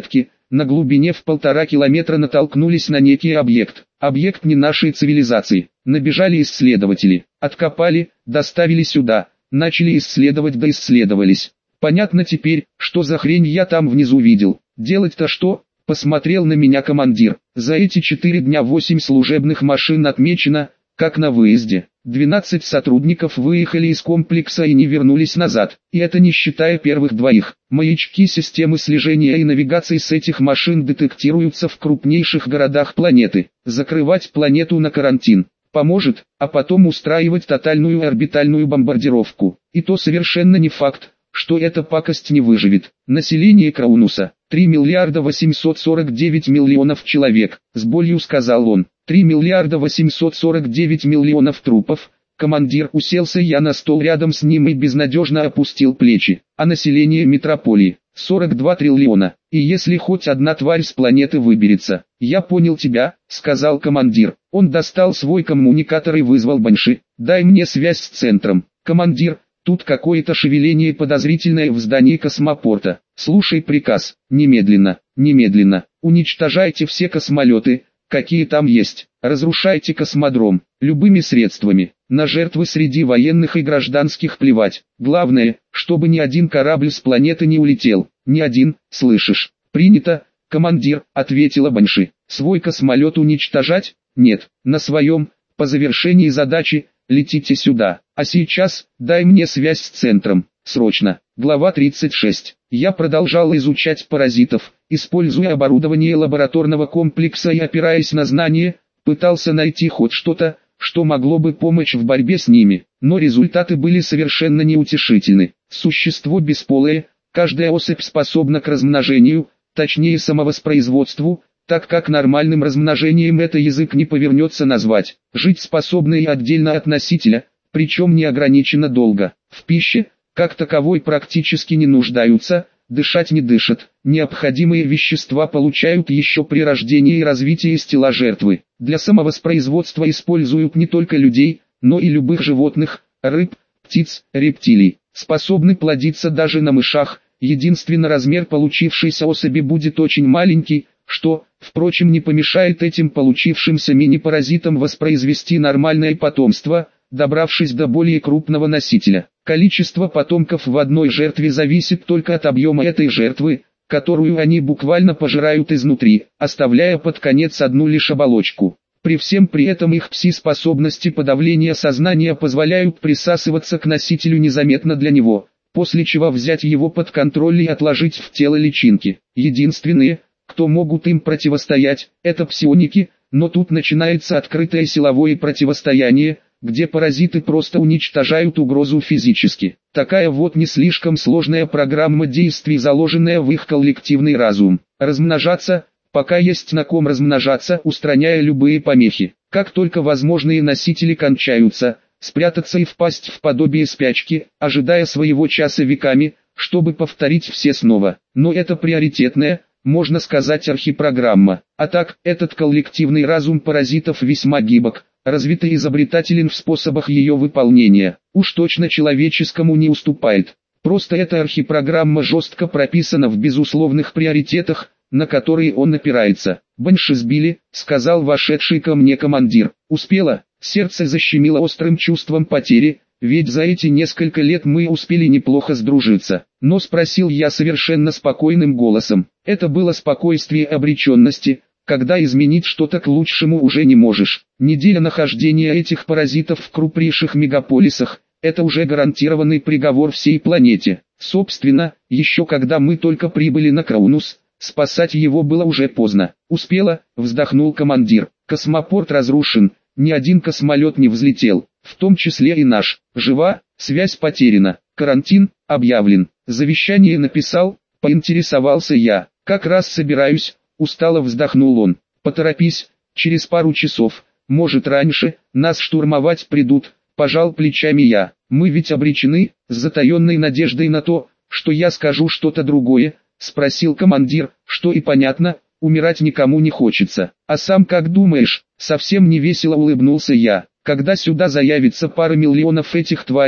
на глубине в полтора километра натолкнулись на некий объект. Объект не нашей цивилизации. Набежали исследователи, откопали, доставили сюда, начали исследовать да исследовались. Понятно теперь, что за хрень я там внизу видел. Делать-то что? Посмотрел на меня командир. За эти четыре дня восемь служебных машин отмечено, как на выезде. двенадцать сотрудников выехали из комплекса и не вернулись назад. И это не считая первых двоих. Маячки системы слежения и навигации с этих машин детектируются в крупнейших городах планеты. Закрывать планету на карантин поможет, а потом устраивать тотальную орбитальную бомбардировку. И то совершенно не факт, что эта пакость не выживет. Население Краунуса – три миллиарда восемьсот сорок девять миллионов человек, с болью сказал он. три миллиарда восемьсот сорок девять миллионов трупов. Командир, уселся я на стол рядом с ним и безнадежно опустил плечи. А население метрополии – сорок два триллиона. И если хоть одна тварь с планеты выберется. Я понял тебя, сказал командир. Он достал свой коммуникатор и вызвал Банши. Дай мне связь с центром. Командир, тут какое-то шевеление подозрительное в здании космопорта. Слушай приказ. Немедленно, немедленно. Уничтожайте все космолеты, какие там есть. Разрушайте космодром. Любыми средствами. На жертвы среди военных и гражданских плевать. Главное, чтобы ни один корабль с планеты не улетел. Ни один, слышишь? Принято, командир, ответила Банши. Свой космолет уничтожать? Нет, на своем. По завершении задачи, летите сюда. А сейчас, дай мне связь с центром. Срочно. Глава тридцать шесть. Я продолжал изучать паразитов, используя оборудование лабораторного комплекса и опираясь на знания, пытался найти хоть что-то, что могло бы помочь в борьбе с ними. Но результаты были совершенно неутешительны. Существо бесполое, каждая особь способна к размножению, точнее самовоспроизводству, так как нормальным размножением это язык не повернется назвать. Жить способны и отдельно от носителя, причем не ограниченно долго. В пище, как таковой, практически не нуждаются, дышать не дышат. Необходимые вещества получают еще при рождении и развитии из тела жертвы. Для самовоспроизводства используют не только людей, но и любых животных, рыб, птиц, рептилий. Способны плодиться даже на мышах. Единственно размер получившейся особи будет очень маленький, что, впрочем, не помешает этим получившимся мини-паразитам воспроизвести нормальное потомство, добравшись до более крупного носителя. Количество потомков в одной жертве зависит только от объема этой жертвы, которую они буквально пожирают изнутри, оставляя под конец одну лишь оболочку. При всем при этом их пси-способности подавления сознания позволяют присасываться к носителю незаметно для него, после чего взять его под контроль и отложить в тело личинки. Единственные, кто могут им противостоять, это псионики, но тут начинается открытое силовое противостояние, где паразиты просто уничтожают угрозу физически. Такая вот не слишком сложная программа действий, заложенная в их коллективный разум. Размножаться, пока есть на ком размножаться, устраняя любые помехи. Как только возможные носители кончаются, спрятаться и впасть в подобие спячки, ожидая своего часа веками, чтобы повторить все снова. Но это приоритетная, можно сказать, архипрограмма. А так, этот коллективный разум паразитов весьма гибок, развит и изобретателен в способах ее выполнения. Уж точно человеческому не уступает. Просто эта архипрограмма жестко прописана в безусловных приоритетах, на которые он опирается. «Банши сбили», — сказал вошедший ко мне командир. «Успела». Сердце защемило острым чувством потери, ведь за эти несколько лет мы успели неплохо сдружиться. Но спросил я совершенно спокойным голосом. Это было спокойствие обреченности, когда изменить что-то к лучшему уже не можешь. Неделя нахождения этих паразитов в крупнейших мегаполисах – это уже гарантированный приговор всей планете. Собственно, еще когда мы только прибыли на Краунус, спасать его было уже поздно. «Успела», – вздохнул командир. «Космопорт разрушен, ни один космолет не взлетел, в том числе и наш. Жива, связь потеряна, карантин объявлен». Завещание написал, поинтересовался я. «Как раз собираюсь». Устало вздохнул он. «Поторопись, через пару часов, может раньше, нас штурмовать придут», пожал плечами я. «Мы ведь обречены», с затаенной надеждой на то, что я скажу что-то другое, спросил командир, что и понятно, умирать никому не хочется. «А сам как думаешь?» Совсем невесело улыбнулся я. «Когда сюда заявится пара миллионов этих тварей,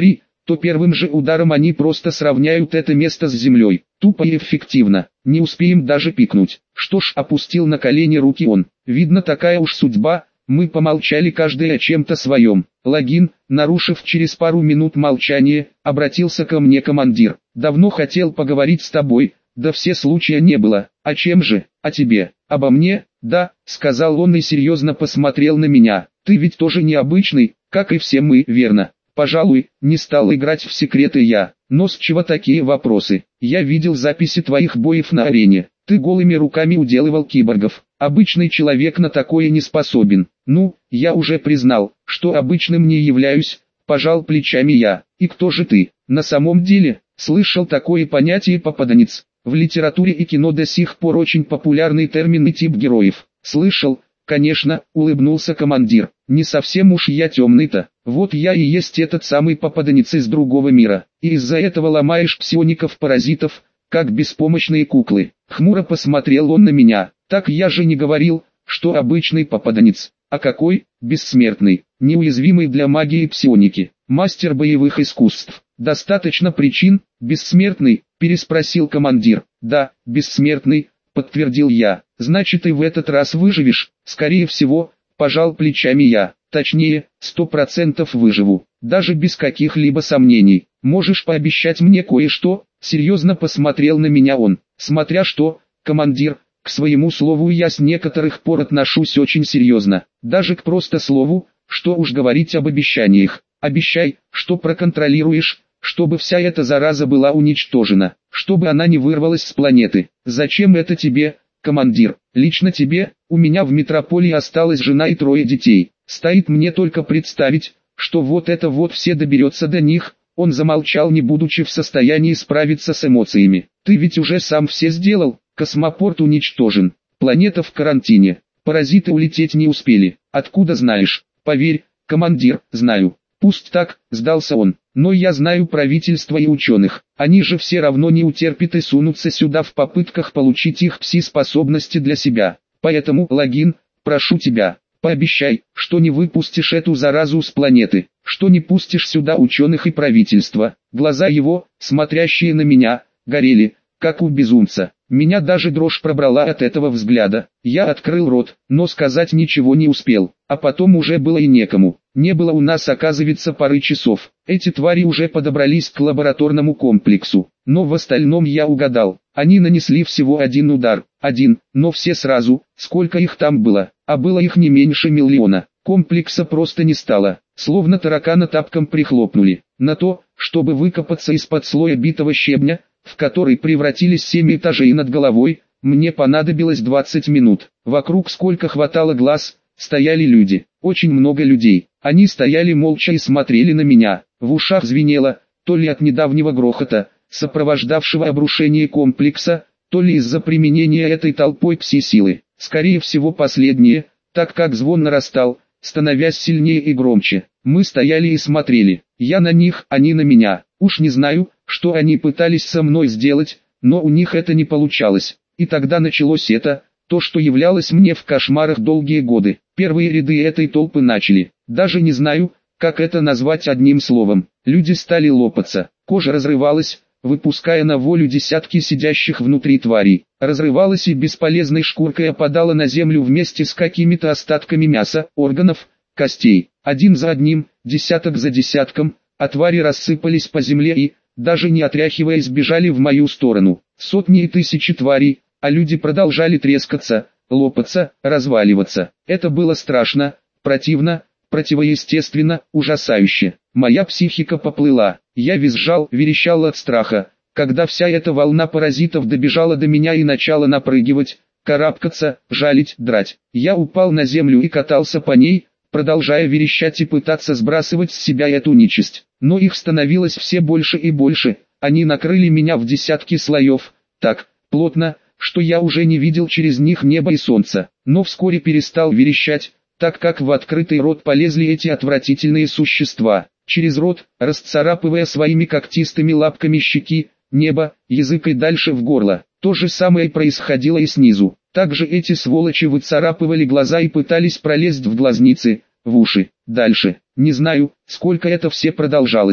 то первым же ударом они просто сравняют это место с землей. Тупо и эффективно. Не успеем даже пикнуть. Что ж, опустил на колени руки он. Видно, такая уж судьба. Мы помолчали каждый о чем-то своем. Логин, нарушив через пару минут молчание, обратился ко мне командир. «Давно хотел поговорить с тобой, да все случая не было. О чем же? О тебе? Обо мне?» «Да», — сказал он и серьезно посмотрел на меня. «Ты ведь тоже необычный, как и все мы, верно?» «Пожалуй, не стал играть в секреты я. Но с чего такие вопросы? Я видел записи твоих боев на арене. Ты голыми руками уделывал киборгов. Обычный человек на такое не способен». «Ну, я уже признал, что обычным не являюсь», — пожал плечами я. «И кто же ты? На самом деле, слышал такое понятие попаданец. В литературе и кино до сих пор очень популярный термин и тип героев». «Слышал, конечно», — улыбнулся командир. «Не совсем уж я темный-то. Вот я и есть этот самый попаданец из другого мира. И из-за этого ломаешь псиоников-паразитов, как беспомощные куклы». Хмуро посмотрел он на меня. «Так я же не говорил, что обычный попаданец. А какой? Бессмертный, неуязвимый для магии и псионики, мастер боевых искусств. Достаточно причин, бессмертный?» — переспросил командир. «Да, бессмертный», — подтвердил я. «Значит, и в этот раз выживешь?» «Скорее всего», — пожал плечами я. «Точнее, сто процентов выживу, даже без каких-либо сомнений. Можешь пообещать мне кое-что?» Серьезно посмотрел на меня он. «Смотря что, командир, к своему слову я с некоторых пор отношусь очень серьезно. Даже к просто слову, что уж говорить об обещаниях. Обещай, что проконтролируешь, чтобы вся эта зараза была уничтожена, чтобы она не вырвалась с планеты. Зачем это тебе, командир? Лично тебе? У меня в метрополии осталась жена и трое детей. Стоит мне только представить, что вот это вот все доберется до них». Он замолчал, не будучи в состоянии справиться с эмоциями. «Ты ведь уже сам все сделал. Космопорт уничтожен. Планета в карантине. Паразиты улететь не успели. Откуда знаешь?» «Поверь, командир, знаю». «Пусть так», — сдался он. «Но я знаю правительство и ученых. Они же все равно не утерпят и сунутся сюда в попытках получить их пси-способности для себя. Поэтому, Логин, прошу тебя, пообещай, что не выпустишь эту заразу с планеты, что не пустишь сюда ученых и правительство». Глаза его, смотрящие на меня, горели, как у безумца. Меня даже дрожь пробрала от этого взгляда. Я открыл рот, но сказать ничего не успел. А потом уже было и некому. Не было у нас, оказывается, пары часов. Эти твари уже подобрались к лабораторному комплексу. Но в остальном я угадал. Они нанесли всего один удар. Один, но все сразу. Сколько их там было? А было их не меньше миллиона. Комплекса просто не стало. Словно таракана тапком прихлопнули. На то, чтобы выкопаться из-под слоя битого щебня, в который превратились семь этажей над головой, мне понадобилось двадцать минут. Вокруг, сколько хватало глаз, стояли люди. Очень много людей. Они стояли молча и смотрели на меня. В ушах звенело, то ли от недавнего грохота, сопровождавшего обрушение комплекса, то ли из-за применения этой толпой пси-силы. Скорее всего последнее, так как звон нарастал, становясь сильнее и громче. Мы стояли и смотрели. Я на них, они на меня. Уж не знаю, что они пытались со мной сделать, но у них это не получалось. И тогда началось это, то, что являлось мне в кошмарах долгие годы. Первые ряды этой толпы начали. Даже не знаю, как это назвать одним словом. Люди стали лопаться. Кожа разрывалась, выпуская на волю десятки сидящих внутри тварей. Разрывалась и бесполезной шкуркой опадала на землю вместе с какими-то остатками мяса, органов, костей. Один за одним, десяток за десятком, а твари рассыпались по земле и, даже не отряхиваясь, бежали в мою сторону. Сотни и тысячи тварей, а люди продолжали трескаться, лопаться, разваливаться. Это было страшно, противно, противоестественно, ужасающе. Моя психика поплыла. Я визжал, верещал от страха, когда вся эта волна паразитов добежала до меня и начала напрыгивать, карабкаться, жалить, драть. Я упал на землю и катался по ней, продолжая верещать и пытаться сбрасывать с себя эту нечисть. Но их становилось все больше и больше, они накрыли меня в десятки слоев, так плотно, что я уже не видел через них неба и солнца. Но вскоре перестал верещать, так как в открытый рот полезли эти отвратительные существа. Через рот, расцарапывая своими когтистыми лапками щеки, небо, язык и дальше в горло. То же самое происходило и снизу. Также эти сволочи выцарапывали глаза и пытались пролезть в глазницы, в уши. Дальше, не знаю, сколько это все продолжалось.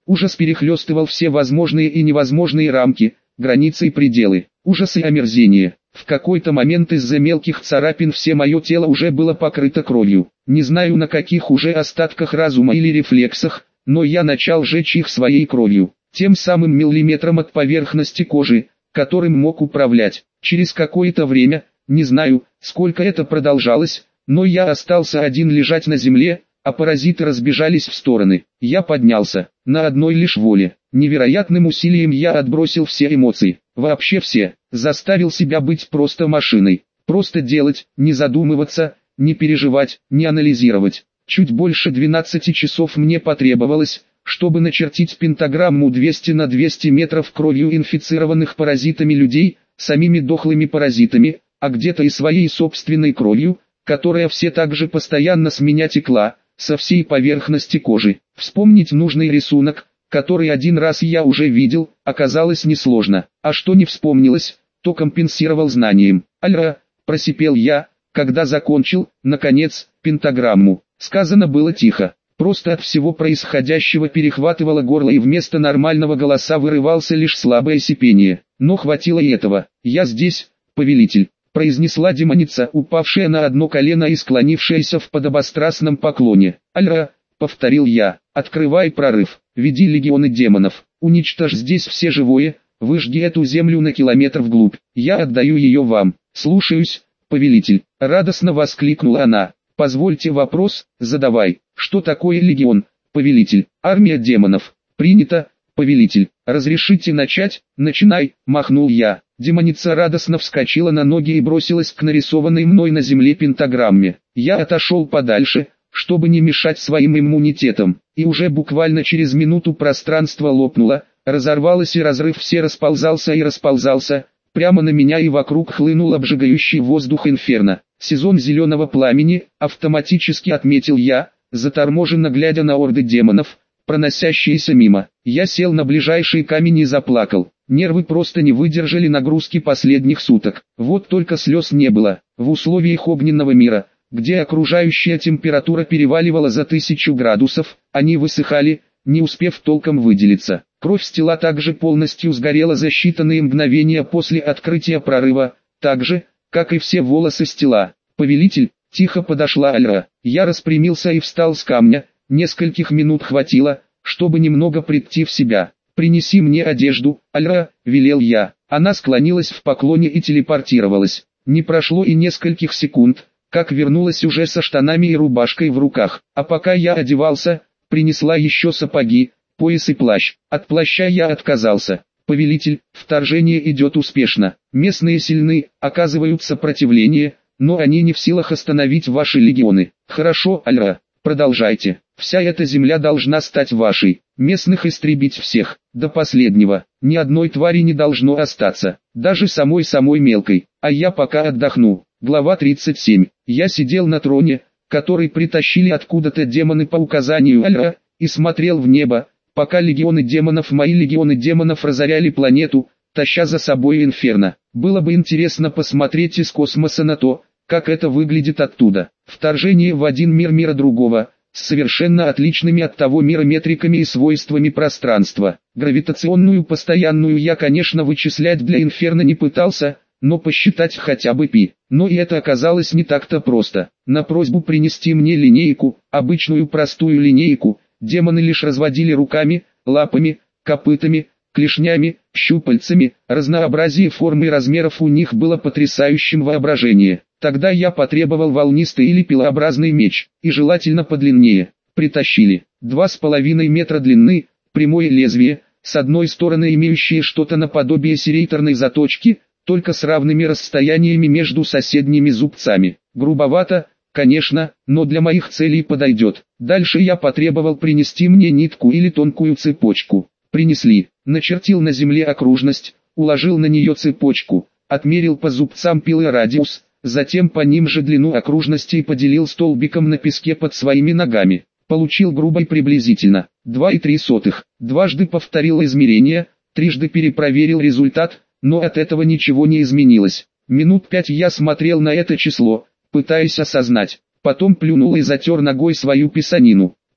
Ужас перехлестывал все возможные и невозможные рамки, границы и пределы. Ужас и омерзение. В какой-то момент из-за мелких царапин все мое тело уже было покрыто кровью. Не знаю на каких уже остатках разума или рефлексах, но я начал жечь их своей кровью. Тем самым миллиметром от поверхности кожи, которым мог управлять. Через какое-то время, не знаю, сколько это продолжалось, но я остался один лежать на земле, а паразиты разбежались в стороны. Я поднялся, на одной лишь воле. Невероятным усилием я отбросил все эмоции, вообще все, заставил себя быть просто машиной. Просто делать, не задумываться, не переживать, не анализировать. Чуть больше двенадцати часов мне потребовалось, чтобы начертить пентаграмму двести на двести метров кровью инфицированных паразитами людей, самими дохлыми паразитами, а где-то и своей собственной кровью, которая все так же постоянно с меня текла, со всей поверхности кожи. Вспомнить нужный рисунок, который один раз я уже видел, оказалось несложно, а что не вспомнилось, то компенсировал знанием. «Альра», просипел я, когда закончил, наконец, пентаграмму. Сказано было тихо. Просто от всего происходящего перехватывало горло и вместо нормального голоса вырывался лишь слабое сипение. Но хватило и этого. «Я здесь, повелитель», произнесла демоница, упавшая на одно колено и склонившаяся в подобострастном поклоне. «Альра», повторил я, — «открывай прорыв, веди легионы демонов, уничтожь здесь все живое, выжги эту землю на километр вглубь, я отдаю ее вам». «Слушаюсь, повелитель», радостно воскликнула она. «Позвольте вопрос, задавай. Что такое легион, повелитель?» «Армия демонов». «Принято, повелитель». «Разрешите начать?» «Начинай», махнул я. Демоница радостно вскочила на ноги и бросилась к нарисованной мной на земле пентаграмме. Я отошел подальше, чтобы не мешать своим иммунитетом, и уже буквально через минуту пространство лопнуло, разорвалось и разрыв все расползался и расползался, прямо на меня и вокруг хлынул обжигающий воздух инферно. «Сезон зеленого пламени», автоматически отметил я, заторможенно глядя на орды демонов, проносящиеся мимо. Я сел на ближайший камень и заплакал. Нервы просто не выдержали нагрузки последних суток. Вот только слез не было. В условиях огненного мира, где окружающая температура переваливала за тысячу градусов, они высыхали, не успев толком выделиться. Кровь с тела также полностью сгорела за считанные мгновения после открытия прорыва, так же, как и все волосы с тела. «Повелитель», тихо подошла Альра. Я распрямился и встал с камня, нескольких минут хватило, чтобы немного прийти в себя. «Принеси мне одежду, Альра», велел я. Она склонилась в поклоне и телепортировалась. Не прошло и нескольких секунд, как вернулась уже со штанами и рубашкой в руках. А пока я одевался, принесла еще сапоги, пояс и плащ. От плаща я отказался. «Повелитель, вторжение идет успешно. Местные сильны, оказывают сопротивление, но они не в силах остановить ваши легионы». «Хорошо, Альра, продолжайте. Вся эта земля должна стать вашей. Местных истребить всех, до последнего. Ни одной твари не должно остаться, даже самой-самой мелкой. А я пока отдохну». Глава тридцать семь. Я сидел на троне, который притащили откуда-то демоны по указанию Альра, и смотрел в небо, пока легионы демонов, мои легионы демонов разоряли планету, таща за собой инферно. Было бы интересно посмотреть из космоса на то, как это выглядит оттуда. Вторжение в один мир мира другого, с совершенно отличными от того мира метриками и свойствами пространства. Гравитационную постоянную я, конечно, вычислять для инферно не пытался, но посчитать хотя бы пи. Но и это оказалось не так-то просто. На просьбу принести мне линейку, обычную простую линейку, демоны лишь разводили руками, лапами, копытами, клешнями, щупальцами. Разнообразие форм и размеров у них было потрясающим воображение. Тогда я потребовал волнистый или пилообразный меч, и желательно подлиннее. Притащили. Два с половиной метра длины, прямое лезвие, с одной стороны имеющее что-то наподобие серейторной заточки, только с равными расстояниями между соседними зубцами. Грубовато, конечно, но для моих целей подойдет. Дальше я потребовал принести мне нитку или тонкую цепочку. Принесли. Начертил на земле окружность, уложил на нее цепочку, отмерил по зубцам пилы радиус, затем по ним же длину окружности и поделил столбиком на песке под своими ногами. Получил грубо и приблизительно два и три сотых. Дважды повторил измерения, трижды перепроверил результат, но от этого ничего не изменилось. Минут пять я смотрел на это число, пытаясь осознать. Потом плюнул и затер ногой свою писанину.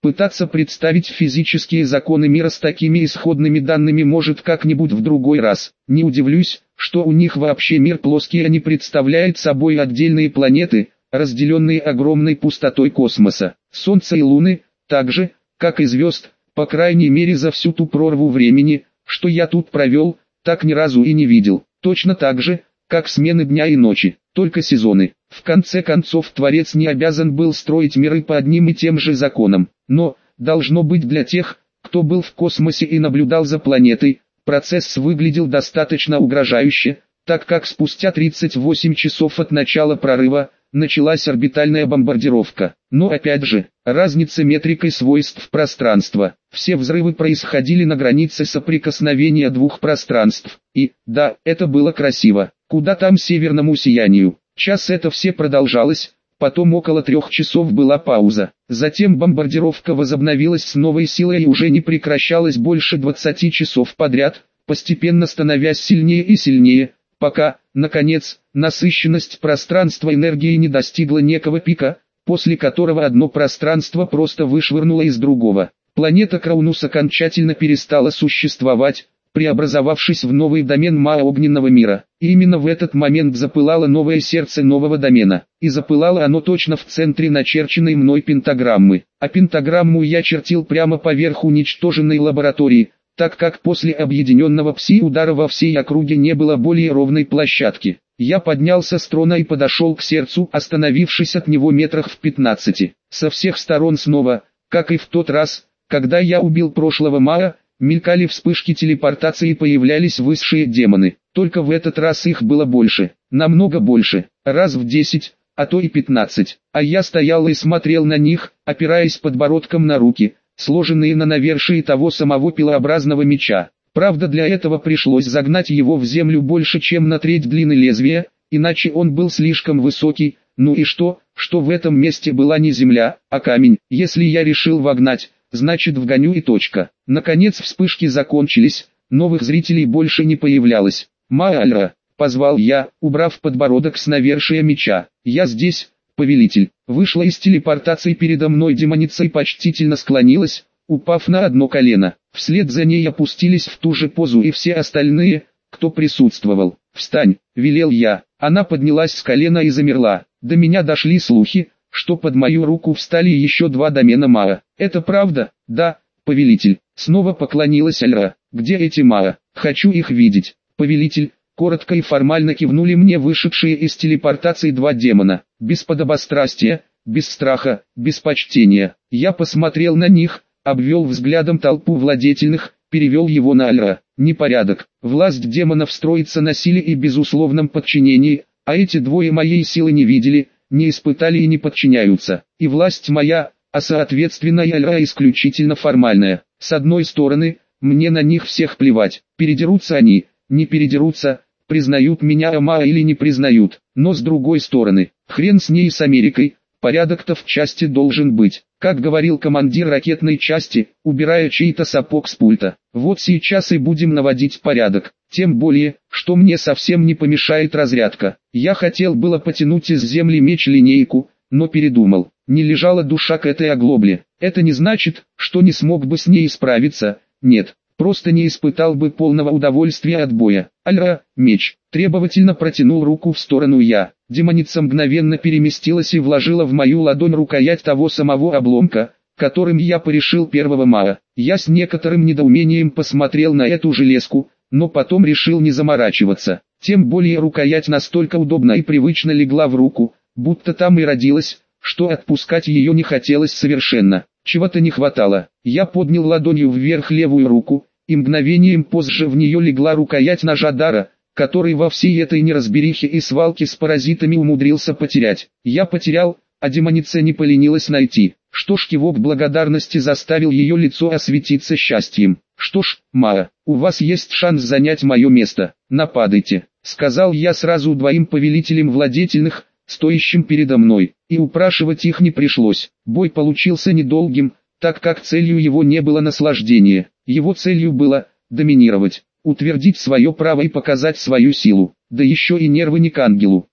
Пытаться представить физические законы мира с такими исходными данными может как-нибудь в другой раз. Не удивлюсь, что у них вообще мир плоский, а не представляет собой отдельные планеты, разделенные огромной пустотой космоса. Солнце и Луны, так же, как и звезд, по крайней мере за всю ту прорву времени, что я тут провел, так ни разу и не видел. Точно так же, как смены дня и ночи, только сезоны. В конце концов, Творец не обязан был строить миры по одним и тем же законам. Но, должно быть, для тех, кто был в космосе и наблюдал за планетой, процесс выглядел достаточно угрожающе, так как спустя тридцать восемь часов от начала прорыва, началась орбитальная бомбардировка. Но опять же, разница метрикой свойств пространства. Все взрывы происходили на границе соприкосновения двух пространств. И, да, это было красиво. Куда там северному сиянию? Час это все продолжалось, потом около трех часов была пауза. Затем бомбардировка возобновилась с новой силой и уже не прекращалась больше двадцати часов подряд, постепенно становясь сильнее и сильнее, пока, наконец, насыщенность пространства энергии не достигла некого пика, после которого одно пространство просто вышвырнуло из другого. Планета Краунус окончательно перестала существовать, преобразовавшись в новый домен Маа огненного мира. И именно в этот момент запылало новое сердце нового домена. И запылало оно точно в центре начерченной мной пентаграммы. А пентаграмму я чертил прямо поверх уничтоженной лаборатории, так как после объединенного пси-удара во всей округе не было более ровной площадки. Я поднялся с трона и подошел к сердцу, остановившись от него метрах в пятнадцати. Со всех сторон снова, как и в тот раз, когда я убил прошлого Маа, мелькали вспышки телепортации и появлялись высшие демоны. Только в этот раз их было больше, намного больше, раз в десять, а то и пятнадцать. А я стоял и смотрел на них, опираясь подбородком на руки, сложенные на навершии того самого пилообразного меча. Правда, для этого пришлось загнать его в землю больше чем на треть длины лезвия, иначе он был слишком высокий. Ну и что, что в этом месте была не земля, а камень. Если я решил вогнать, значит вгоню и точка. Наконец вспышки закончились, новых зрителей больше не появлялось. «Маальра», — позвал я, убрав подбородок с навершия меча. «Я здесь, повелитель». Вышла из телепортации передо мной демоница и почтительно склонилась, упав на одно колено. Вслед за ней опустились в ту же позу и все остальные, кто присутствовал. «Встань», — велел я. Она поднялась с колена и замерла. До меня дошли слухи, что под мою руку встали еще два домена Маа. «Это правда?» «Да, повелитель». Снова поклонилась Альра. «Где эти Маа? Хочу их видеть». «Повелитель». Коротко и формально кивнули мне вышедшие из телепортации два демона. Без подобострастия, без страха, без почтения. Я посмотрел на них, обвел взглядом толпу владетельных, перевел его на Альра. Непорядок. Власть демонов строится на силе и безусловном подчинении, а эти двое моей силы не видели, не испытали и не подчиняются. И власть моя, а соответственно и Альра исключительно формальная. С одной стороны, мне на них всех плевать. Передерутся они, не передерутся, признают меня Амаа или не признают. Но с другой стороны, хрен с ней с Америкой, порядок-то в части должен быть. Как говорил командир ракетной части, убирая чей-то сапог с пульта. Вот сейчас и будем наводить порядок. Тем более, что мне совсем не помешает разрядка. Я хотел было потянуть из земли меч-линейку, но передумал. Не лежала душа к этой оглобле. Это не значит, что не смог бы с ней справиться. Нет, просто не испытал бы полного удовольствия от боя. Альра, меч. Требовательно протянул руку в сторону я. Демоница мгновенно переместилась и вложила в мою ладонь рукоять того самого обломка, которым я порешил первого Маа. Я с некоторым недоумением посмотрел на эту железку, но потом решил не заморачиваться. Тем более рукоять настолько удобно и привычно легла в руку, будто там и родилась, что отпускать ее не хотелось совершенно. Чего-то не хватало. Я поднял ладонью вверх левую руку, и мгновением позже в нее легла рукоять ножа Дара, который во всей этой неразберихе и свалке с паразитами умудрился потерять. Я потерял, а демоница не поленилась найти. Что ж, кивок благодарности заставил ее лицо осветиться счастьем. «Что ж, Маа, у вас есть шанс занять мое место. Нападайте», — сказал я сразу двоим повелителям владетельных, стоящим передо мной, и упрашивать их не пришлось. Бой получился недолгим, так как целью его не было наслаждение. Его целью было доминировать, утвердить свое право и показать свою силу, да еще и нервы не к ангелу.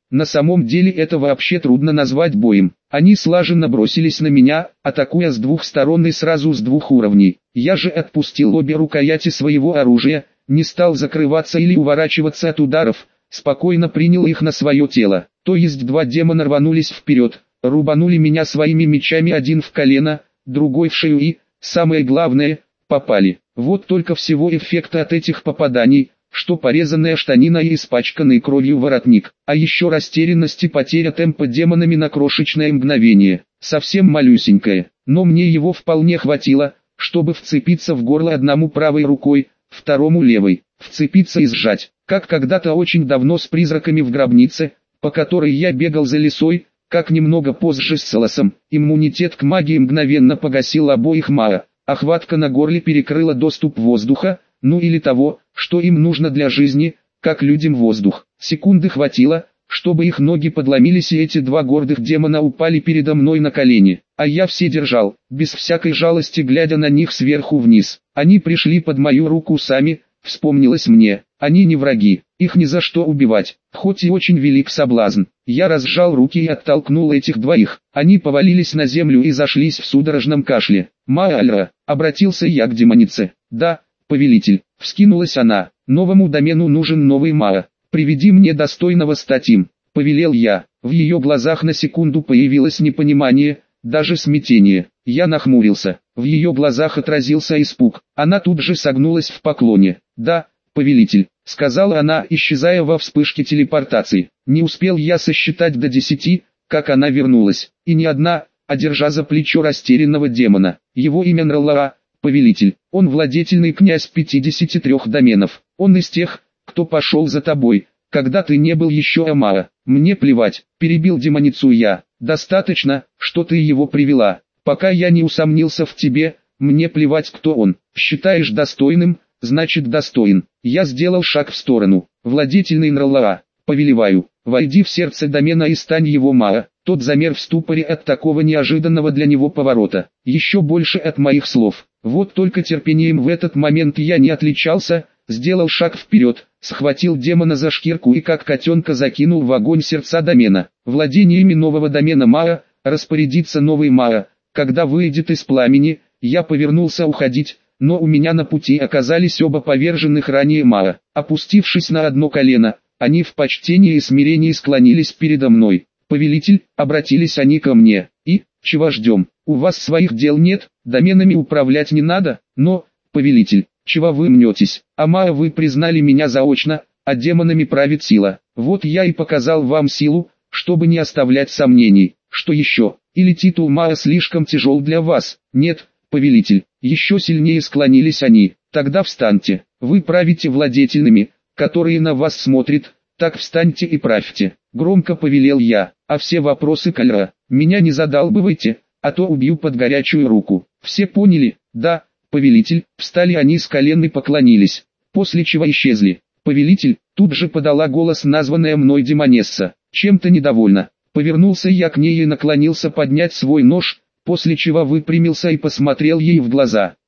На самом деле это вообще трудно назвать боем. Они слаженно бросились на меня, атакуя с двух сторон и сразу с двух уровней. Я же отпустил обе рукояти своего оружия, не стал закрываться или уворачиваться от ударов, спокойно принял их на свое тело. То есть два демона рванулись вперед, рубанули меня своими мечами, один в колено, другой в шею и, самое главное, попали. Вот только всего эффекта от этих попаданий, что порезанная штанина и испачканный кровью воротник, а еще растерянность и потеря темпа демонами на крошечное мгновение, совсем малюсенькое, но мне его вполне хватило, чтобы вцепиться в горло одному правой рукой, второму левой, вцепиться и сжать, как когда-то очень давно с призраками в гробнице, по которой я бегал за лисой, как немного позже с Солосом. Иммунитет к магии мгновенно погасил обоих маа, а хватка на горле перекрыла доступ воздуха, ну или того, что им нужно для жизни, как людям воздух. Секунды хватило, чтобы их ноги подломились и эти два гордых демона упали передо мной на колени, а я все держал, без всякой жалости глядя на них сверху вниз. Они пришли под мою руку сами, вспомнилось мне, они не враги, их ни за что убивать, хоть и очень велик соблазн. Я разжал руки и оттолкнул этих двоих, они повалились на землю и зашлись в судорожном кашле. «Маальра», обратился я к демонице. «Да, повелитель», вскинулась она, «новому домену нужен новый маа. Приведи мне достойного стать им», повелел я. В ее глазах на секунду появилось непонимание, даже смятение. Я нахмурился, в ее глазах отразился испуг. Она тут же согнулась в поклоне. «Да, повелитель», сказала она, исчезая во вспышке телепортации. Не успел я сосчитать до десяти, как она вернулась, и не одна, а держа за плечо растерянного демона. Его имя Нраллаа, повелитель, он владетельный князь пятидесяти трёх доменов, он из тех, кто пошел за тобой, когда ты не был еще Амара. Мне плевать, перебил демоницу я, достаточно, что ты его привела, пока я не усомнился в тебе, мне плевать, кто он. Считаешь достойным, значит достоин. Я сделал шаг в сторону. Владетельный Нраллаа, повелеваю, войди в сердце домена и стань его маа. Тот замер в ступоре от такого неожиданного для него поворота, еще больше от моих слов. Вот только терпением в этот момент я не отличался, сделал шаг вперед, схватил демона за шкирку и как котенка закинул в огонь сердца домена. Владениями нового домена маа, распорядится новый маа, когда выйдет из пламени. Я повернулся уходить, но у меня на пути оказались оба поверженных ранее маа. Опустившись на одно колено, они в почтении и смирении склонились передо мной. «Повелитель», обратились они ко мне, «и, чего ждем? У вас своих дел нет, доменами управлять не надо, но, повелитель, чего вы мнетесь? А маа вы признали меня заочно, а демонами правит сила. Вот я и показал вам силу, чтобы не оставлять сомнений. Что еще? Или титул маа слишком тяжел для вас? Нет, повелитель». Еще сильнее склонились они. «Тогда встаньте, вы правите владетельными, которые на вас смотрят, так встаньте и правьте», громко повелел я. «А все вопросы Кальра, меня не задалбывайте, а то убью под горячую руку». Все поняли? «Да, повелитель». Встали они с колен и поклонились, после чего исчезли. «Повелитель», тут же подала голос названная мной демонесса, чем-то недовольна. Повернулся я к ней и наклонился поднять свой нож, после чего выпрямился и посмотрел ей в глаза.